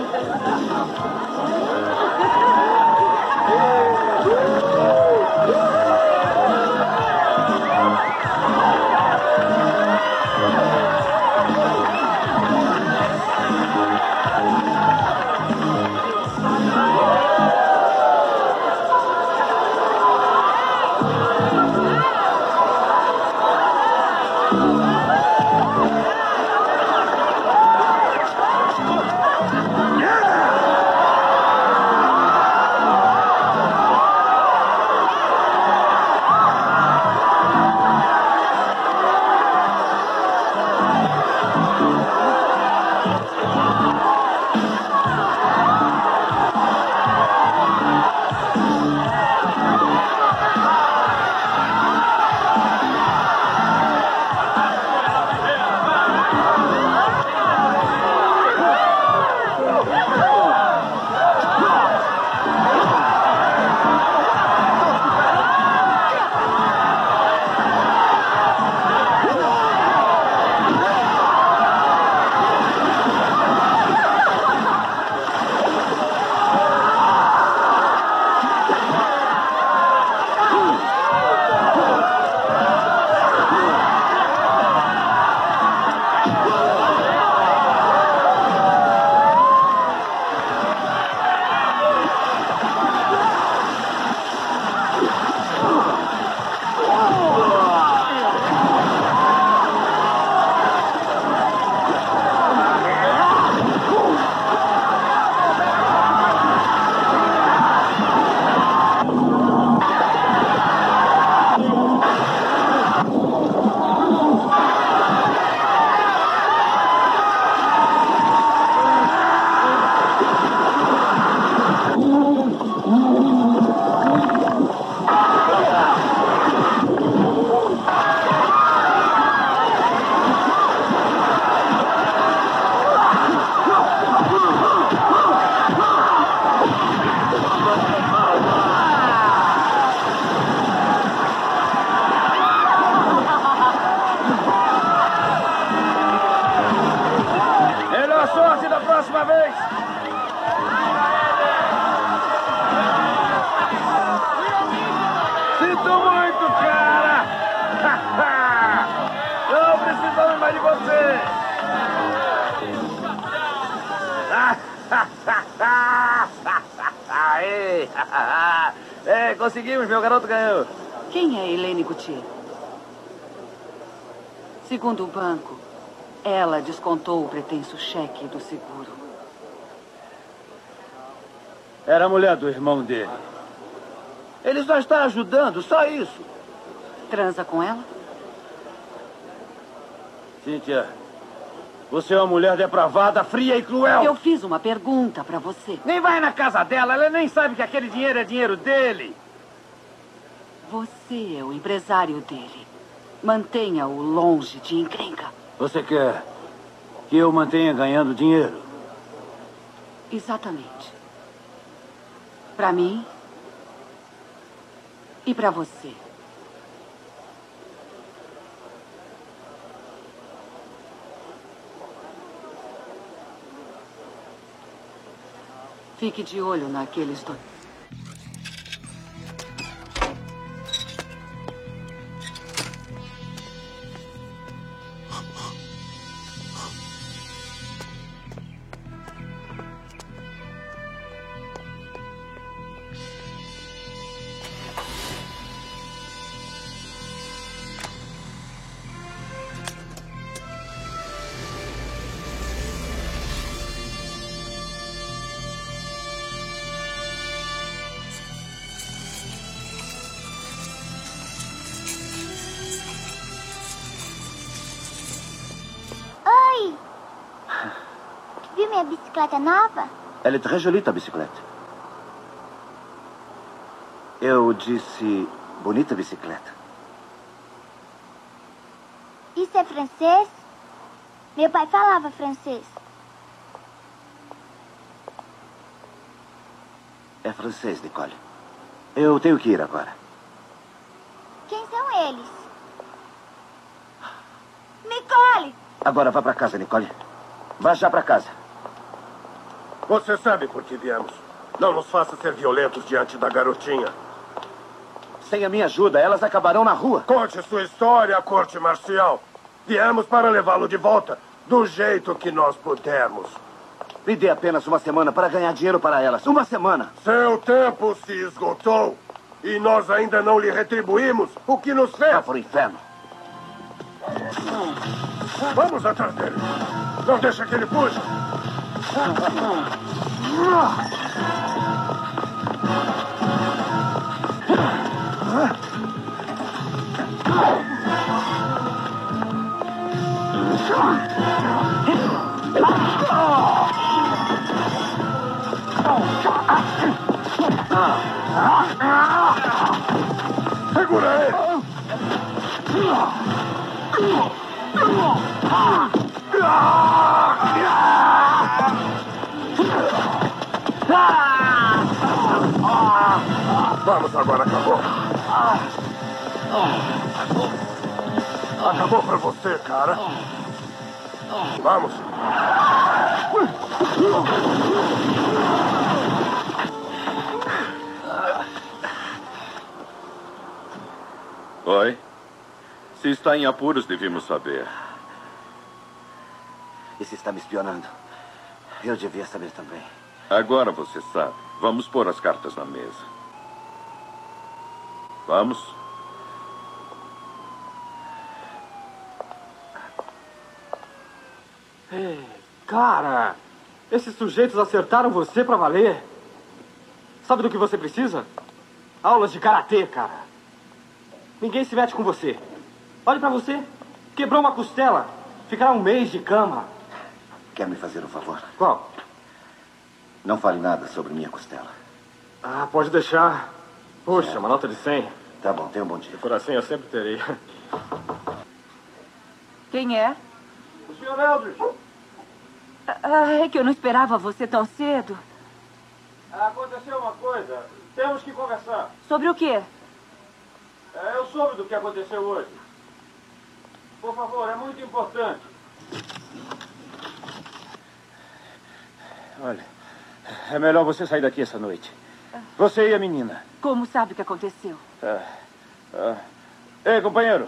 Conseguimos, meu garoto ganhou. Quem é Elaine Gauthier? Segundo o banco, ela descontou o pretenso cheque do seguro. Era a mulher do irmão dele. Ele só está ajudando, só isso. Transa com ela? Cíntia, você é uma mulher depravada, fria e cruel. Eu fiz uma pergunta pra você. Nem vai na casa dela, ela nem sabe que aquele dinheiro é dinheiro dele. Você é o empresário dele. Mantenha-o longe de encrenca. Você quer que eu mantenha ganhando dinheiro? Exatamente. Pra mim e pra você. Fique de olho naqueles dois. Viu minha bicicleta nova? Elle est très jolie, ta bicicleta. Eu disse bonita bicicleta. Isso é francês? Meu pai falava francês. É francês, Nicole. Eu tenho que ir agora. Quem são eles? Nicole! Agora vá pra casa, Nicole. Vá já pra casa. Você sabe por que viemos. Não nos faça ser violentos diante da garotinha. Sem a minha ajuda, elas acabarão na rua. Conte sua história à corte marcial. Viemos para levá-lo de volta, do jeito que nós pudermos. Me dê apenas uma semana para ganhar dinheiro para elas. Uma semana. Seu tempo se esgotou. E nós ainda não lhe retribuímos o que nos fez. Vá para o inferno. Vamos atrás dele. Não deixa que ele fuja. Segura ele! Vamos agora, acabou. Acabou pra você, cara. Vamos. Oi. Se está em apuros, devíamos saber. E se está me espionando? Eu devia saber também. Agora você sabe. Vamos pôr as cartas na mesa. Vamos? Ei, cara, esses sujeitos acertaram você pra valer. Sabe do que você precisa? Aulas de karatê, cara. Ninguém se mete com você. Olhe pra você. Quebrou uma costela. Ficará um mês de cama. Quer me fazer um favor? Qual? Não fale nada sobre minha costela. Ah, pode deixar. Puxa, uma nota de 100. Tá bom, tenha um bom dia. Coração eu sempre terei. Quem é? O senhor Eldridge. É que eu não esperava você tão cedo. Aconteceu uma coisa. Temos que conversar. Sobre o quê? Eu soube do que aconteceu hoje. Por favor, é muito importante. Olha, é melhor você sair daqui essa noite. Você e a menina. Como sabe o que aconteceu? Ei, companheiro.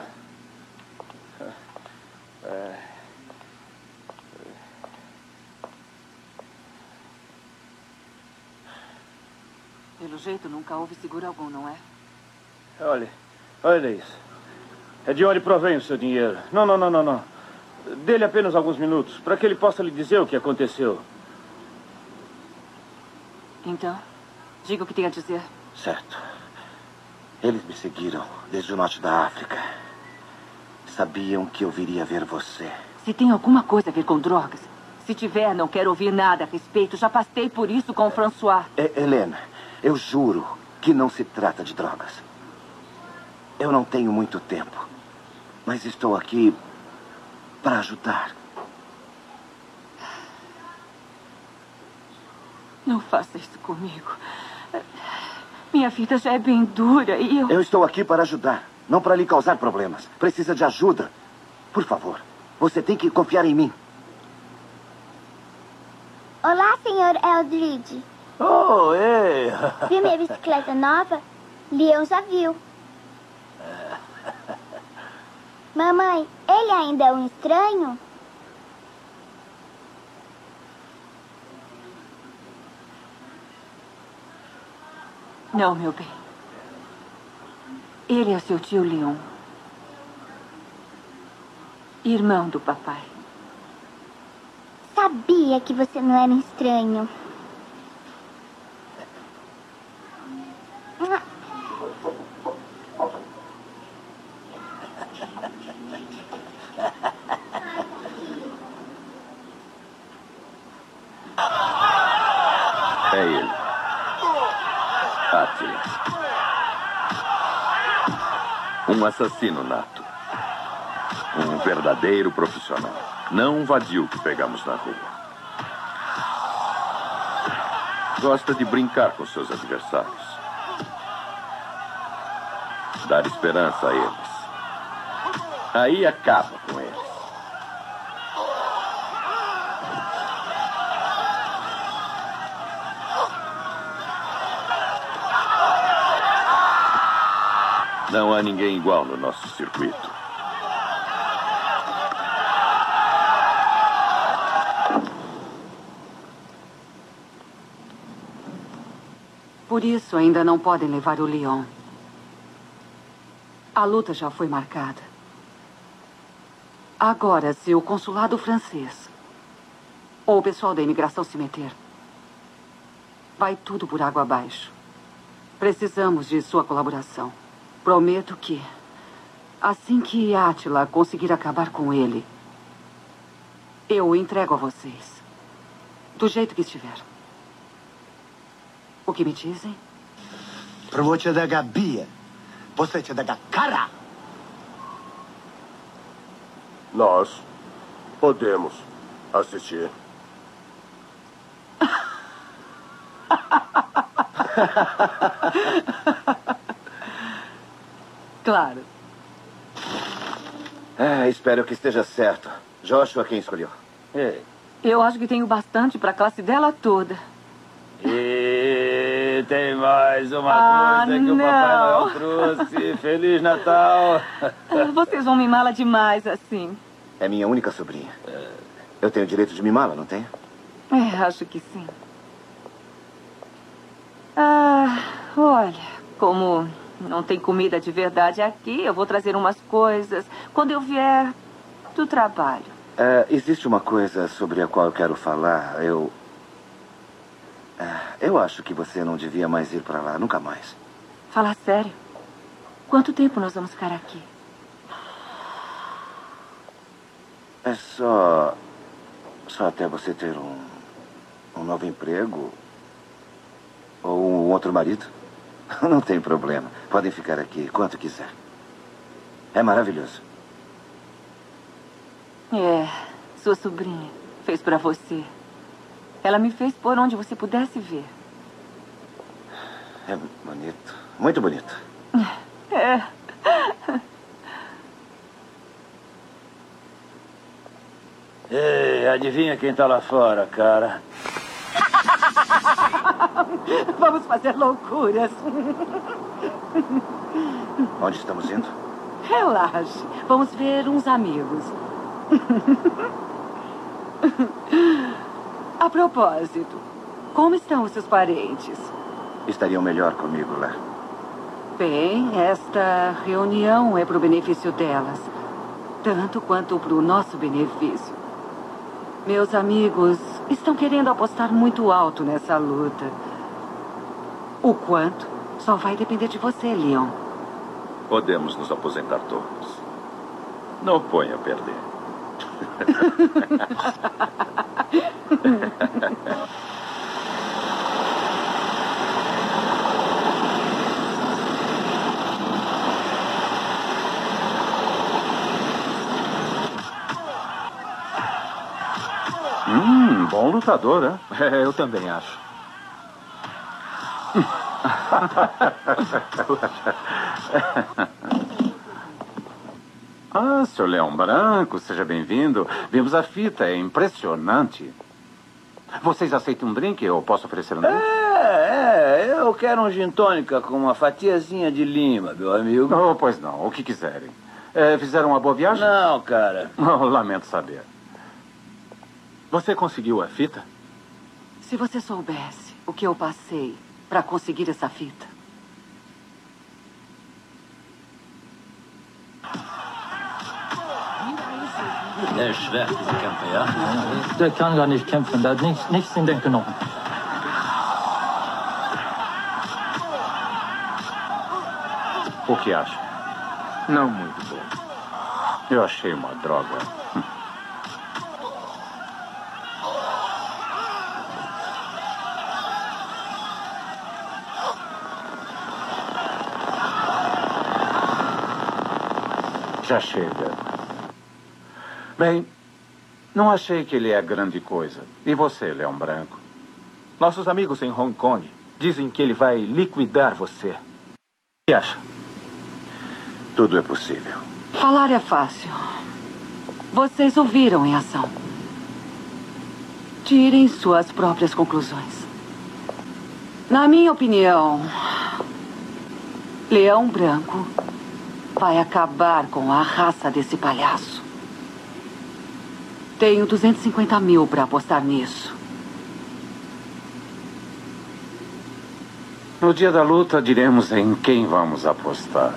Pelo jeito, nunca houve seguro algum, não é? Olha isso. É de onde provém o seu dinheiro. Não. Dê-lhe apenas alguns minutos, para que ele possa lhe dizer o que aconteceu. Então, diga o que tem a dizer. Certo. Eles me seguiram desde o norte da África. Sabiam que eu viria ver você. Se tem alguma coisa a ver com drogas, se tiver, não quero ouvir nada a respeito. Já passei por isso com o François. Helena, eu juro que não se trata de drogas. Eu não tenho muito tempo, mas estou aqui para ajudar. Não faça isso comigo. Minha vida já é bem dura e eu... Eu estou aqui para ajudar, não para lhe causar problemas. Precisa de ajuda. Por favor, você tem que confiar em mim. Olá, senhor Eldridge. Oh, ei! Viu minha bicicleta nova? Leon já viu. Mamãe, ele ainda é um estranho? Não, meu bem. Ele é seu tio Leon. Irmão do papai. Sabia que você não era um estranho. É ele. Atlas. Um assassino nato. Um verdadeiro profissional. Não um vadio que pegamos na rua. Gosta de brincar com seus adversários. Dar esperança a eles. Aí acaba com eles. Não há ninguém igual no nosso circuito. Por isso ainda não podem levar o Leon. A luta já foi marcada. Agora, se o consulado francês ou o pessoal da imigração se meter, vai tudo por água abaixo. Precisamos de sua colaboração. Prometo que, assim que Átila conseguir acabar com ele, eu o entrego a vocês. Do jeito que estiver. O que me dizem? Provoce da Gabia. Você te dá cara. Nós podemos assistir. Claro. Espero que esteja certo. Joshua, quem escolheu? Eu acho que tenho bastante para a classe dela toda. E tem mais uma coisa que o Papai Noel trouxe. Feliz Natal. Vocês vão mimá-la demais assim. É minha única sobrinha. Eu tenho o direito de mimá-la, não tenho? Acho que sim. Olha, como não tem comida de verdade aqui, eu vou trazer umas coisas quando eu vier do trabalho. Existe uma coisa sobre a qual eu quero falar. Eu acho que você não devia mais ir para lá, nunca mais. Fala sério. Quanto tempo nós vamos ficar aqui? É só até você ter um novo emprego ou um outro marido. Não tem problema. Podem ficar aqui quanto quiser. É maravilhoso. Sua sobrinha fez para você. Ela me fez por onde você pudesse ver. É bonito. Muito bonito. Ei, adivinha quem tá lá fora, cara? Vamos fazer loucuras. Onde estamos indo? Relaxe. Vamos ver uns amigos. A propósito, como estão os seus parentes? Estariam melhor comigo lá. Bem, esta reunião é para o benefício delas, tanto quanto para o nosso benefício. Meus amigos estão querendo apostar muito alto nessa luta. O quanto só vai depender de você, Leon. Podemos nos aposentar todos. Não ponha a perder. Bom lutador, né? Eu também acho. Sr. Leão Branco, seja bem-vindo. Vimos a fita, é impressionante. Vocês aceitam um drink? Eu posso oferecer um drink? Eu quero um gin tônica com uma fatiazinha de lima, meu amigo. Oh, pois não, o que quiserem. Fizeram uma boa viagem? Não, cara. Oh, lamento saber. Você conseguiu a fita? Se você soubesse o que eu passei para conseguir essa fita. Der ist schwer, diese Kämpfe, ja? Der kann gar nicht kämpfen, der hat nichts in den Knochen. O que acha? Não muito bom. Eu achei uma droga. Já chega. Bem, não achei que ele é grande coisa. E você, Leão Branco? Nossos amigos em Hong Kong dizem que ele vai liquidar você. O que acha? Tudo é possível. Falar é fácil. Vocês o viram em ação. Tirem suas próprias conclusões. Na minha opinião, Leão Branco vai acabar com a raça desse palhaço. Tenho 250 mil para apostar nisso. No dia da luta, diremos em quem vamos apostar.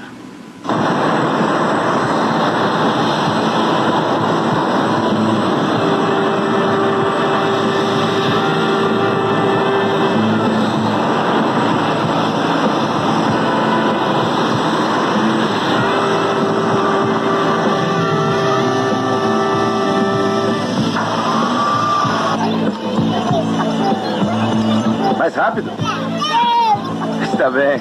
Mais rápido? Está bem.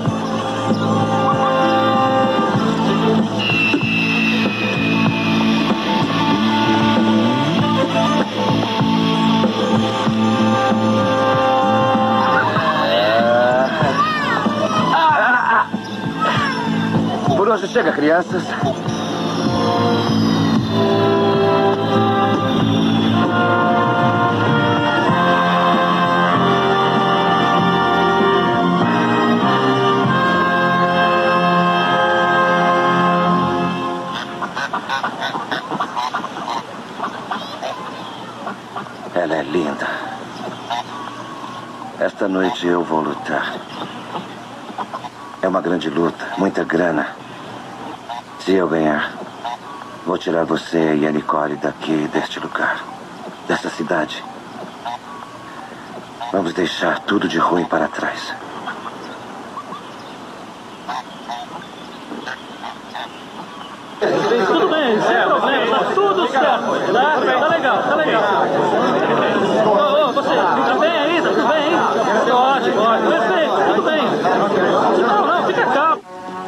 Por hoje chega, crianças. Ela é linda. Esta noite eu vou lutar. É uma grande luta, muita grana. Se eu ganhar, vou tirar você e a Nicole daqui, deste lugar, dessa cidade. Vamos deixar tudo de ruim para trás. Tudo bem, sem problema, tá tudo certo, tá? Tá legal, tá legal. Ô, você, tá bem aí? Tá tudo bem aí? Ótimo, ótimo, perfeito, tudo bem. Não, fica calmo.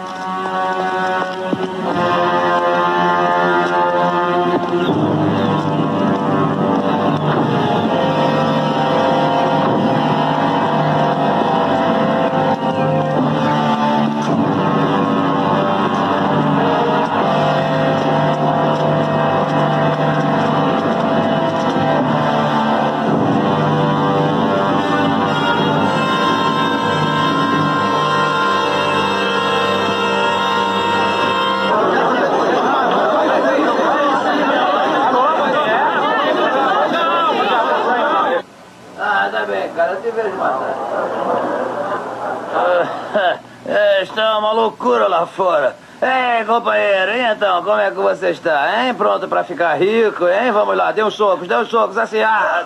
Está uma loucura lá fora. Ei, companheiro, e então, como é que você está, hein? Pronto pra ficar rico, hein? Vamos lá, dê uns socos, assim.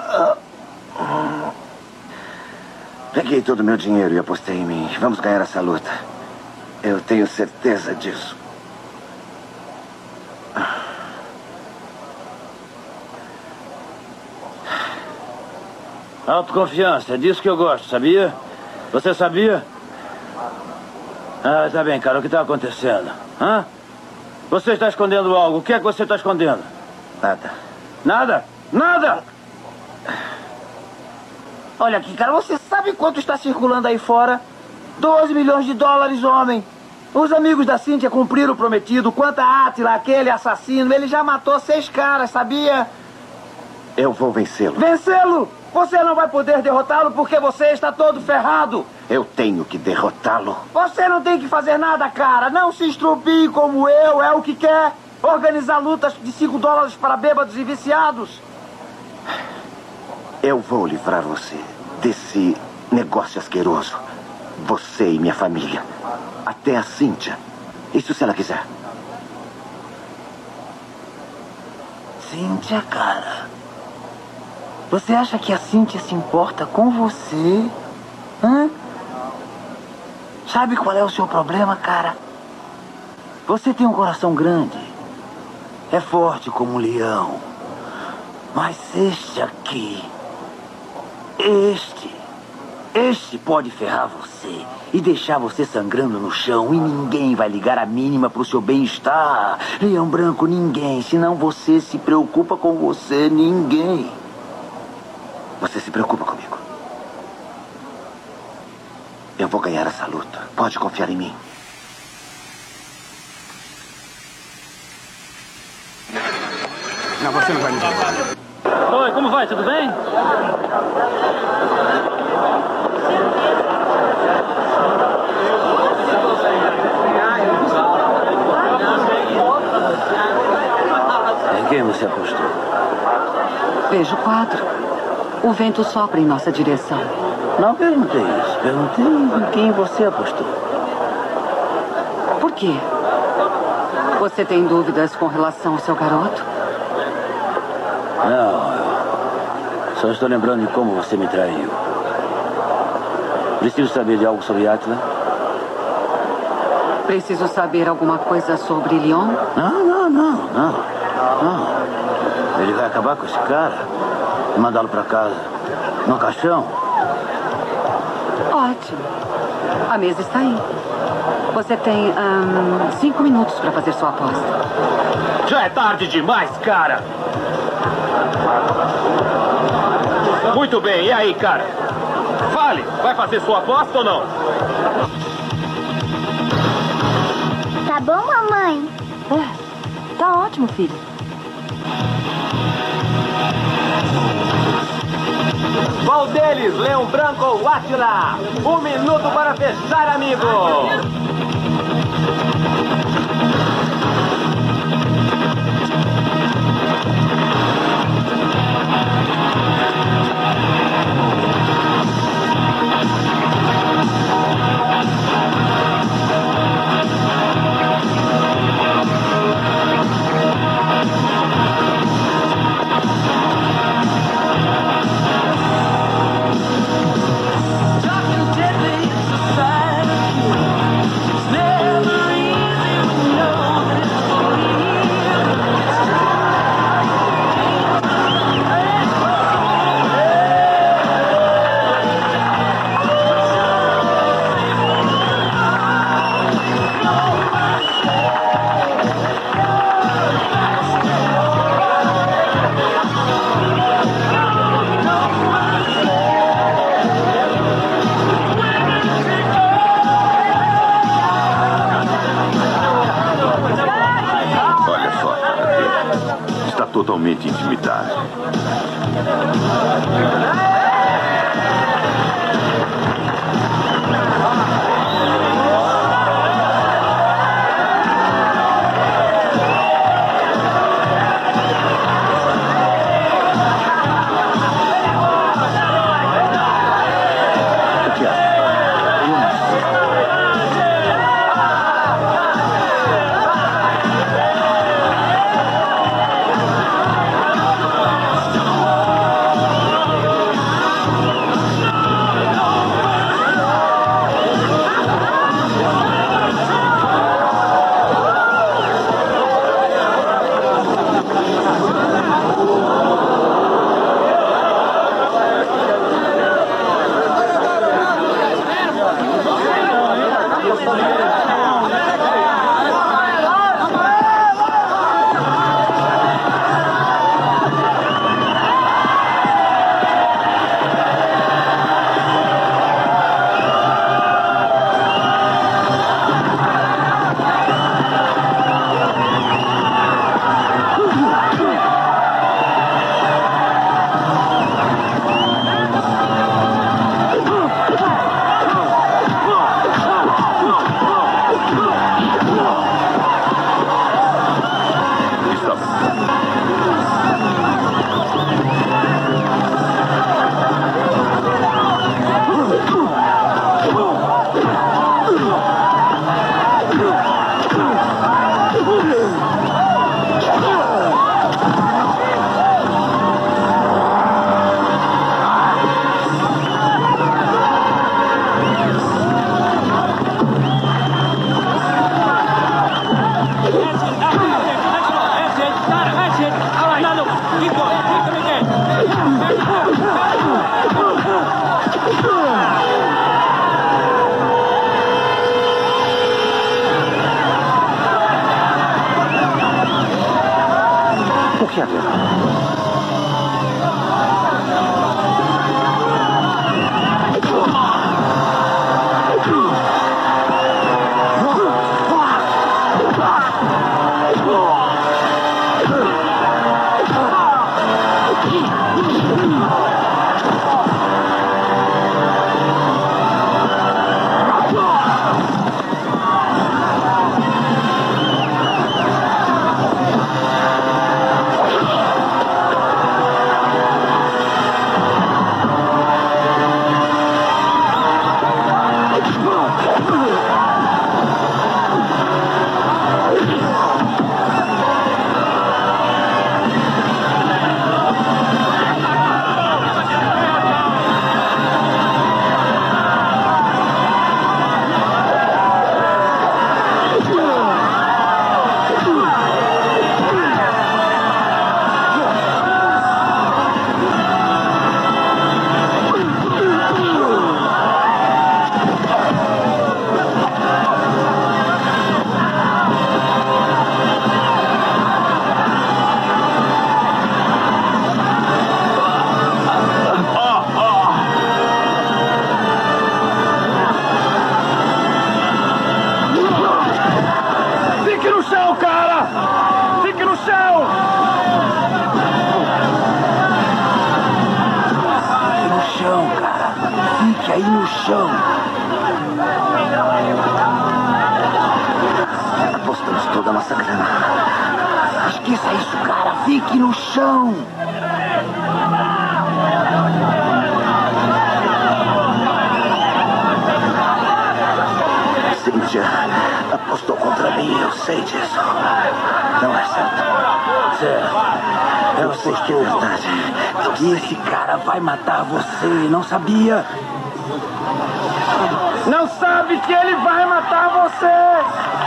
Peguei todo o meu dinheiro e apostei em mim. Vamos ganhar essa luta. Eu tenho certeza disso. Autoconfiança, é disso que eu gosto, sabia? Você sabia? Ah, tá bem, cara, o que está acontecendo? Hã? Você está escondendo algo. O que é que você está escondendo? Nada. Nada? Nada! Olha aqui, cara, você sabe quanto está circulando aí fora? 12 milhões de dólares, homem. Os amigos da Cíntia cumpriram o prometido. Quanto a Átila, aquele assassino, ele já matou 6 caras, sabia? Eu vou vencê-lo. Vencê-lo? Você não vai poder derrotá-lo porque você está todo ferrado. Eu tenho que derrotá-lo. Você não tem que fazer nada, cara. Não se estrupie como eu, é o que quer. Organizar lutas de $5 para bêbados e viciados. Eu vou livrar você desse negócio asqueroso. Você e minha família. Até a Cíntia. Isso se ela quiser. Cíntia, cara. Você acha que a Cíntia se importa com você? Hã? Sabe qual é o seu problema, cara? Você tem um coração grande. É forte como um leão. Mas este aqui... Este pode ferrar você e deixar você sangrando no chão e ninguém vai ligar a mínima pro seu bem-estar. Leão Branco, ninguém. Se não você se preocupa com você, ninguém. Você se preocupa comigo? Eu vou ganhar essa luta. Pode confiar em mim. Não, você não vai me ver. Oi, como vai? Tudo bem? Em quem você apostou? Vejo o quadro. O vento sopra em nossa direção. Não perguntei isso. Perguntei em quem você apostou. Por quê? Você tem dúvidas com relação ao seu garoto? Não, eu só estou lembrando de como você me traiu. Preciso saber de algo sobre Atila? Preciso saber alguma coisa sobre Leon? Não. Ele vai acabar com esse cara e mandá-lo para casa, no caixão. Ótimo. A mesa está aí. Você tem 5 minutos para fazer sua aposta. Já é tarde demais, cara. Muito bem, e aí, cara? Fale, vai fazer sua aposta ou não? Tá bom, mamãe? Tá ótimo, filho. Qual deles, Leão Branco ou Átila? 1 minuto para fechar, amigo. Totalmente intimidado. chão. Apostamos toda a nossa grana. Esqueça isso, cara. Fique no chão. Cynthia apostou contra mim, eu sei disso. Não é certo. Certo. Eu sei que é verdade. E esse cara vai matar você, não sabia? Não sabe que ele vai matar você!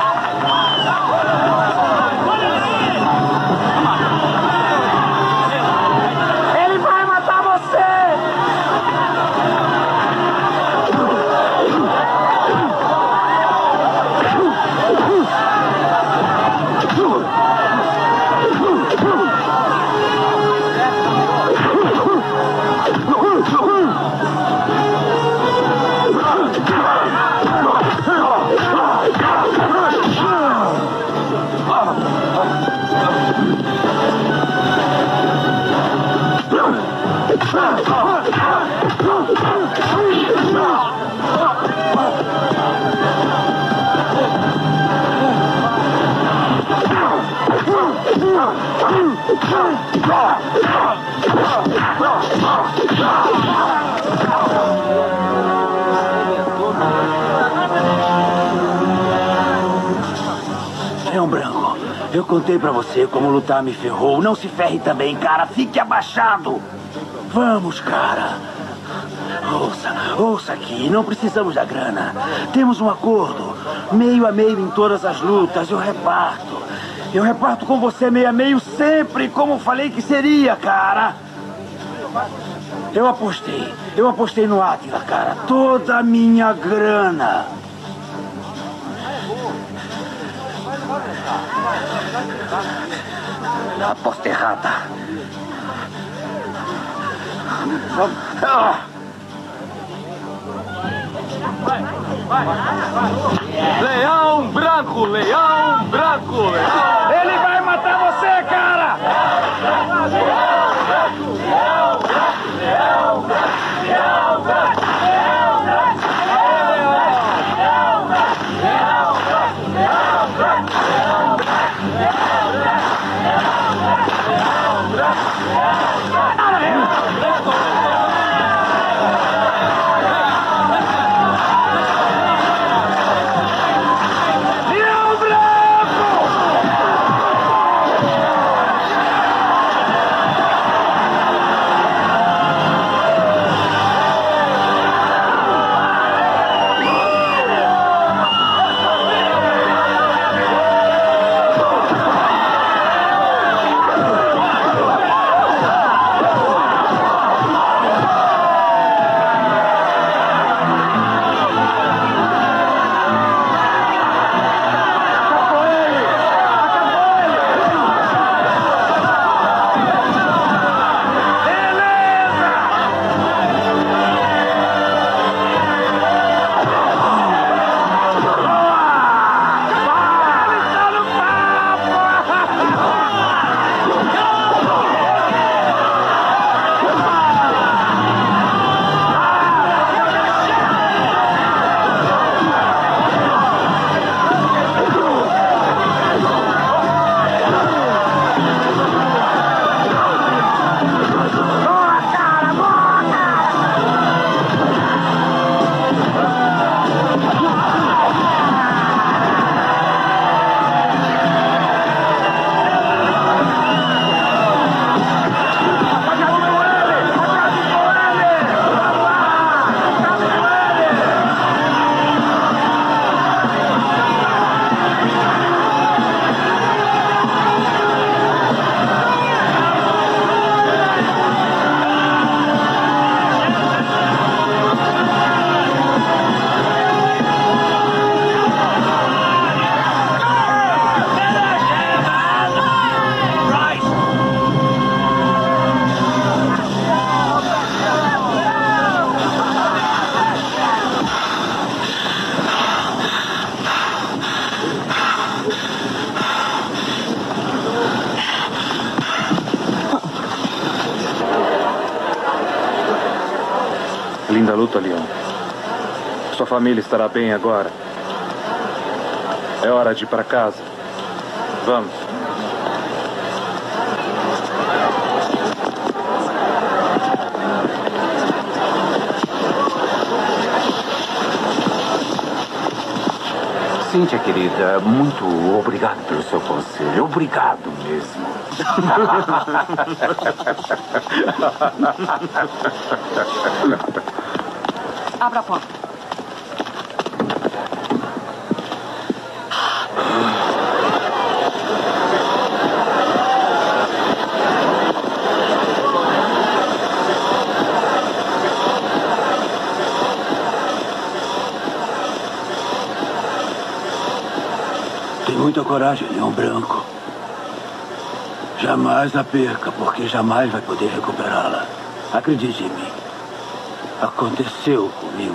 Ele vai matar você! Leão Branco, eu contei pra você como lutar me ferrou. Não se ferre também, cara. Fique abaixado. Vamos, cara. Ouça aqui. Não precisamos da grana. Temos um acordo. Meio a meio em todas as lutas. Eu reparto. Eu reparto com você meio a meio sempre, como falei que seria, cara. Eu apostei no Átila, cara. Toda a minha grana. Aposta errada. Leão Branco, Leão Branco, Leão. Ele vai matar você, cara! Leão Branco, Leão Branco, Leão Branco, Leão Branco, Leão Branco, Leão Branco, Leão Branco, Leão Branco, Leão Branco, Linda luta, Leão. Sua família estará bem agora. É hora de ir para casa. Vamos. Cíntia, querida, muito obrigado pelo seu conselho. Obrigado mesmo. Abra a porta. Tem muita coragem, Leão Branco. Jamais a perca, porque jamais vai poder recuperá-la. Acredite em mim. Aconteceu comigo.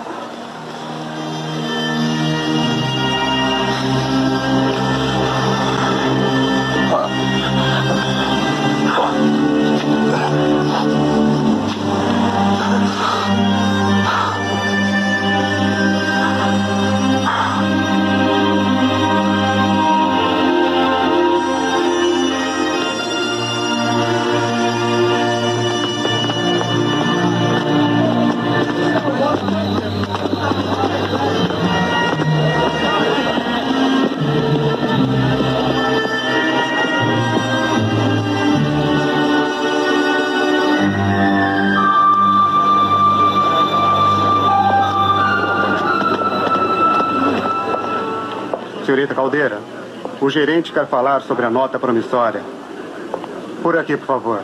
Senhorita Caldeira, o gerente quer falar sobre a nota promissória. Por aqui, por favor.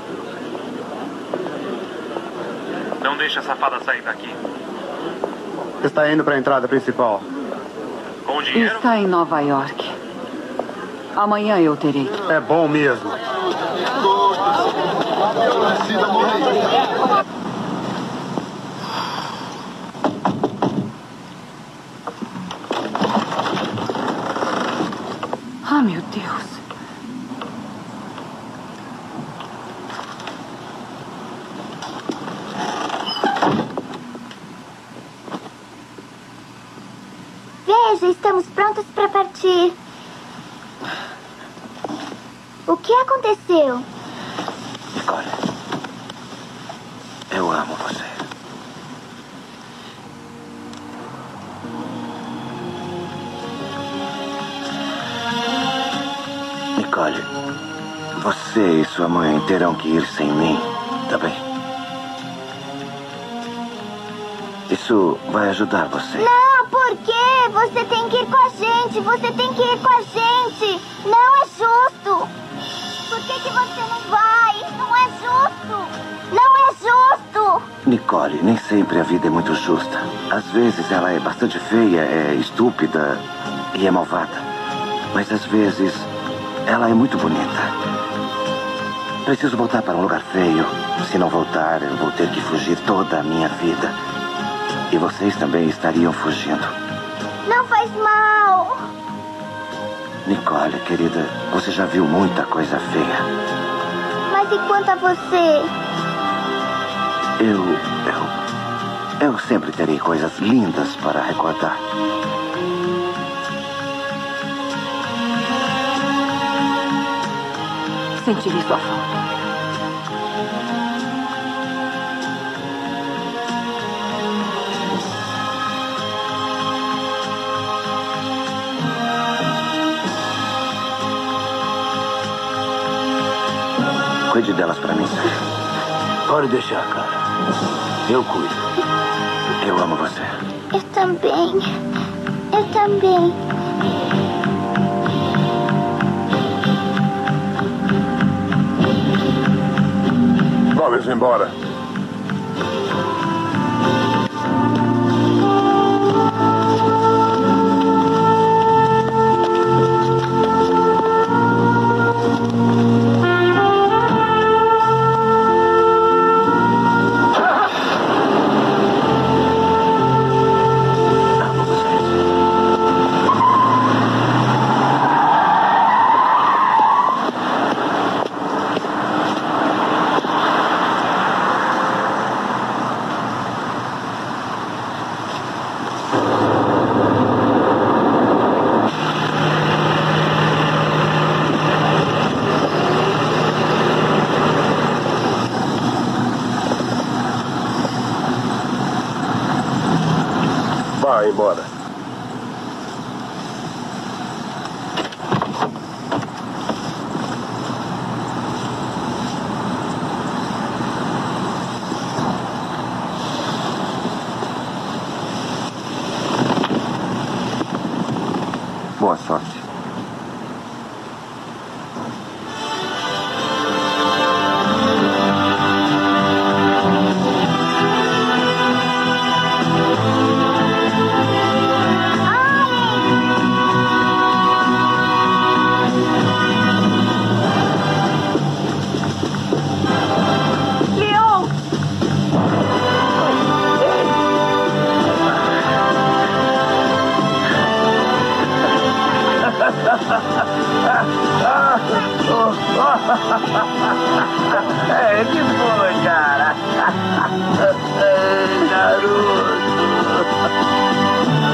Não deixe a safada sair daqui. Está indo para a entrada principal. Com o dinheiro? Está em Nova York. Amanhã eu terei. É bom mesmo. Ah, meu Deus. Veja, estamos prontos para partir. O que aconteceu? Nicole, eu amo você. Nicole, você e sua mãe terão que ir sem mim, tá bem? Isso vai ajudar você. Não, por quê? Você tem que ir com a gente. Você tem que ir com a gente. Não é justo. Por que você não vai? Não é justo. Não é justo. Nicole, nem sempre a vida é muito justa. Às vezes ela é bastante feia, é estúpida e é malvada. Mas às vezes ela é muito bonita. Preciso voltar para um lugar feio. Se não voltar, eu vou ter que fugir toda a minha vida. E vocês também estariam fugindo. Não faz mal. Nicole, querida, você já viu muita coisa feia. Mas e quanto a você? Eu sempre terei coisas lindas para recordar. Sentirei sua falta. Cuide delas pra mim, Sérgio. Pode deixar, cara. Eu cuido. Eu amo você. Eu também. Eu também. Vamos embora. Boa sorte. É, que foi, cara? Garoto.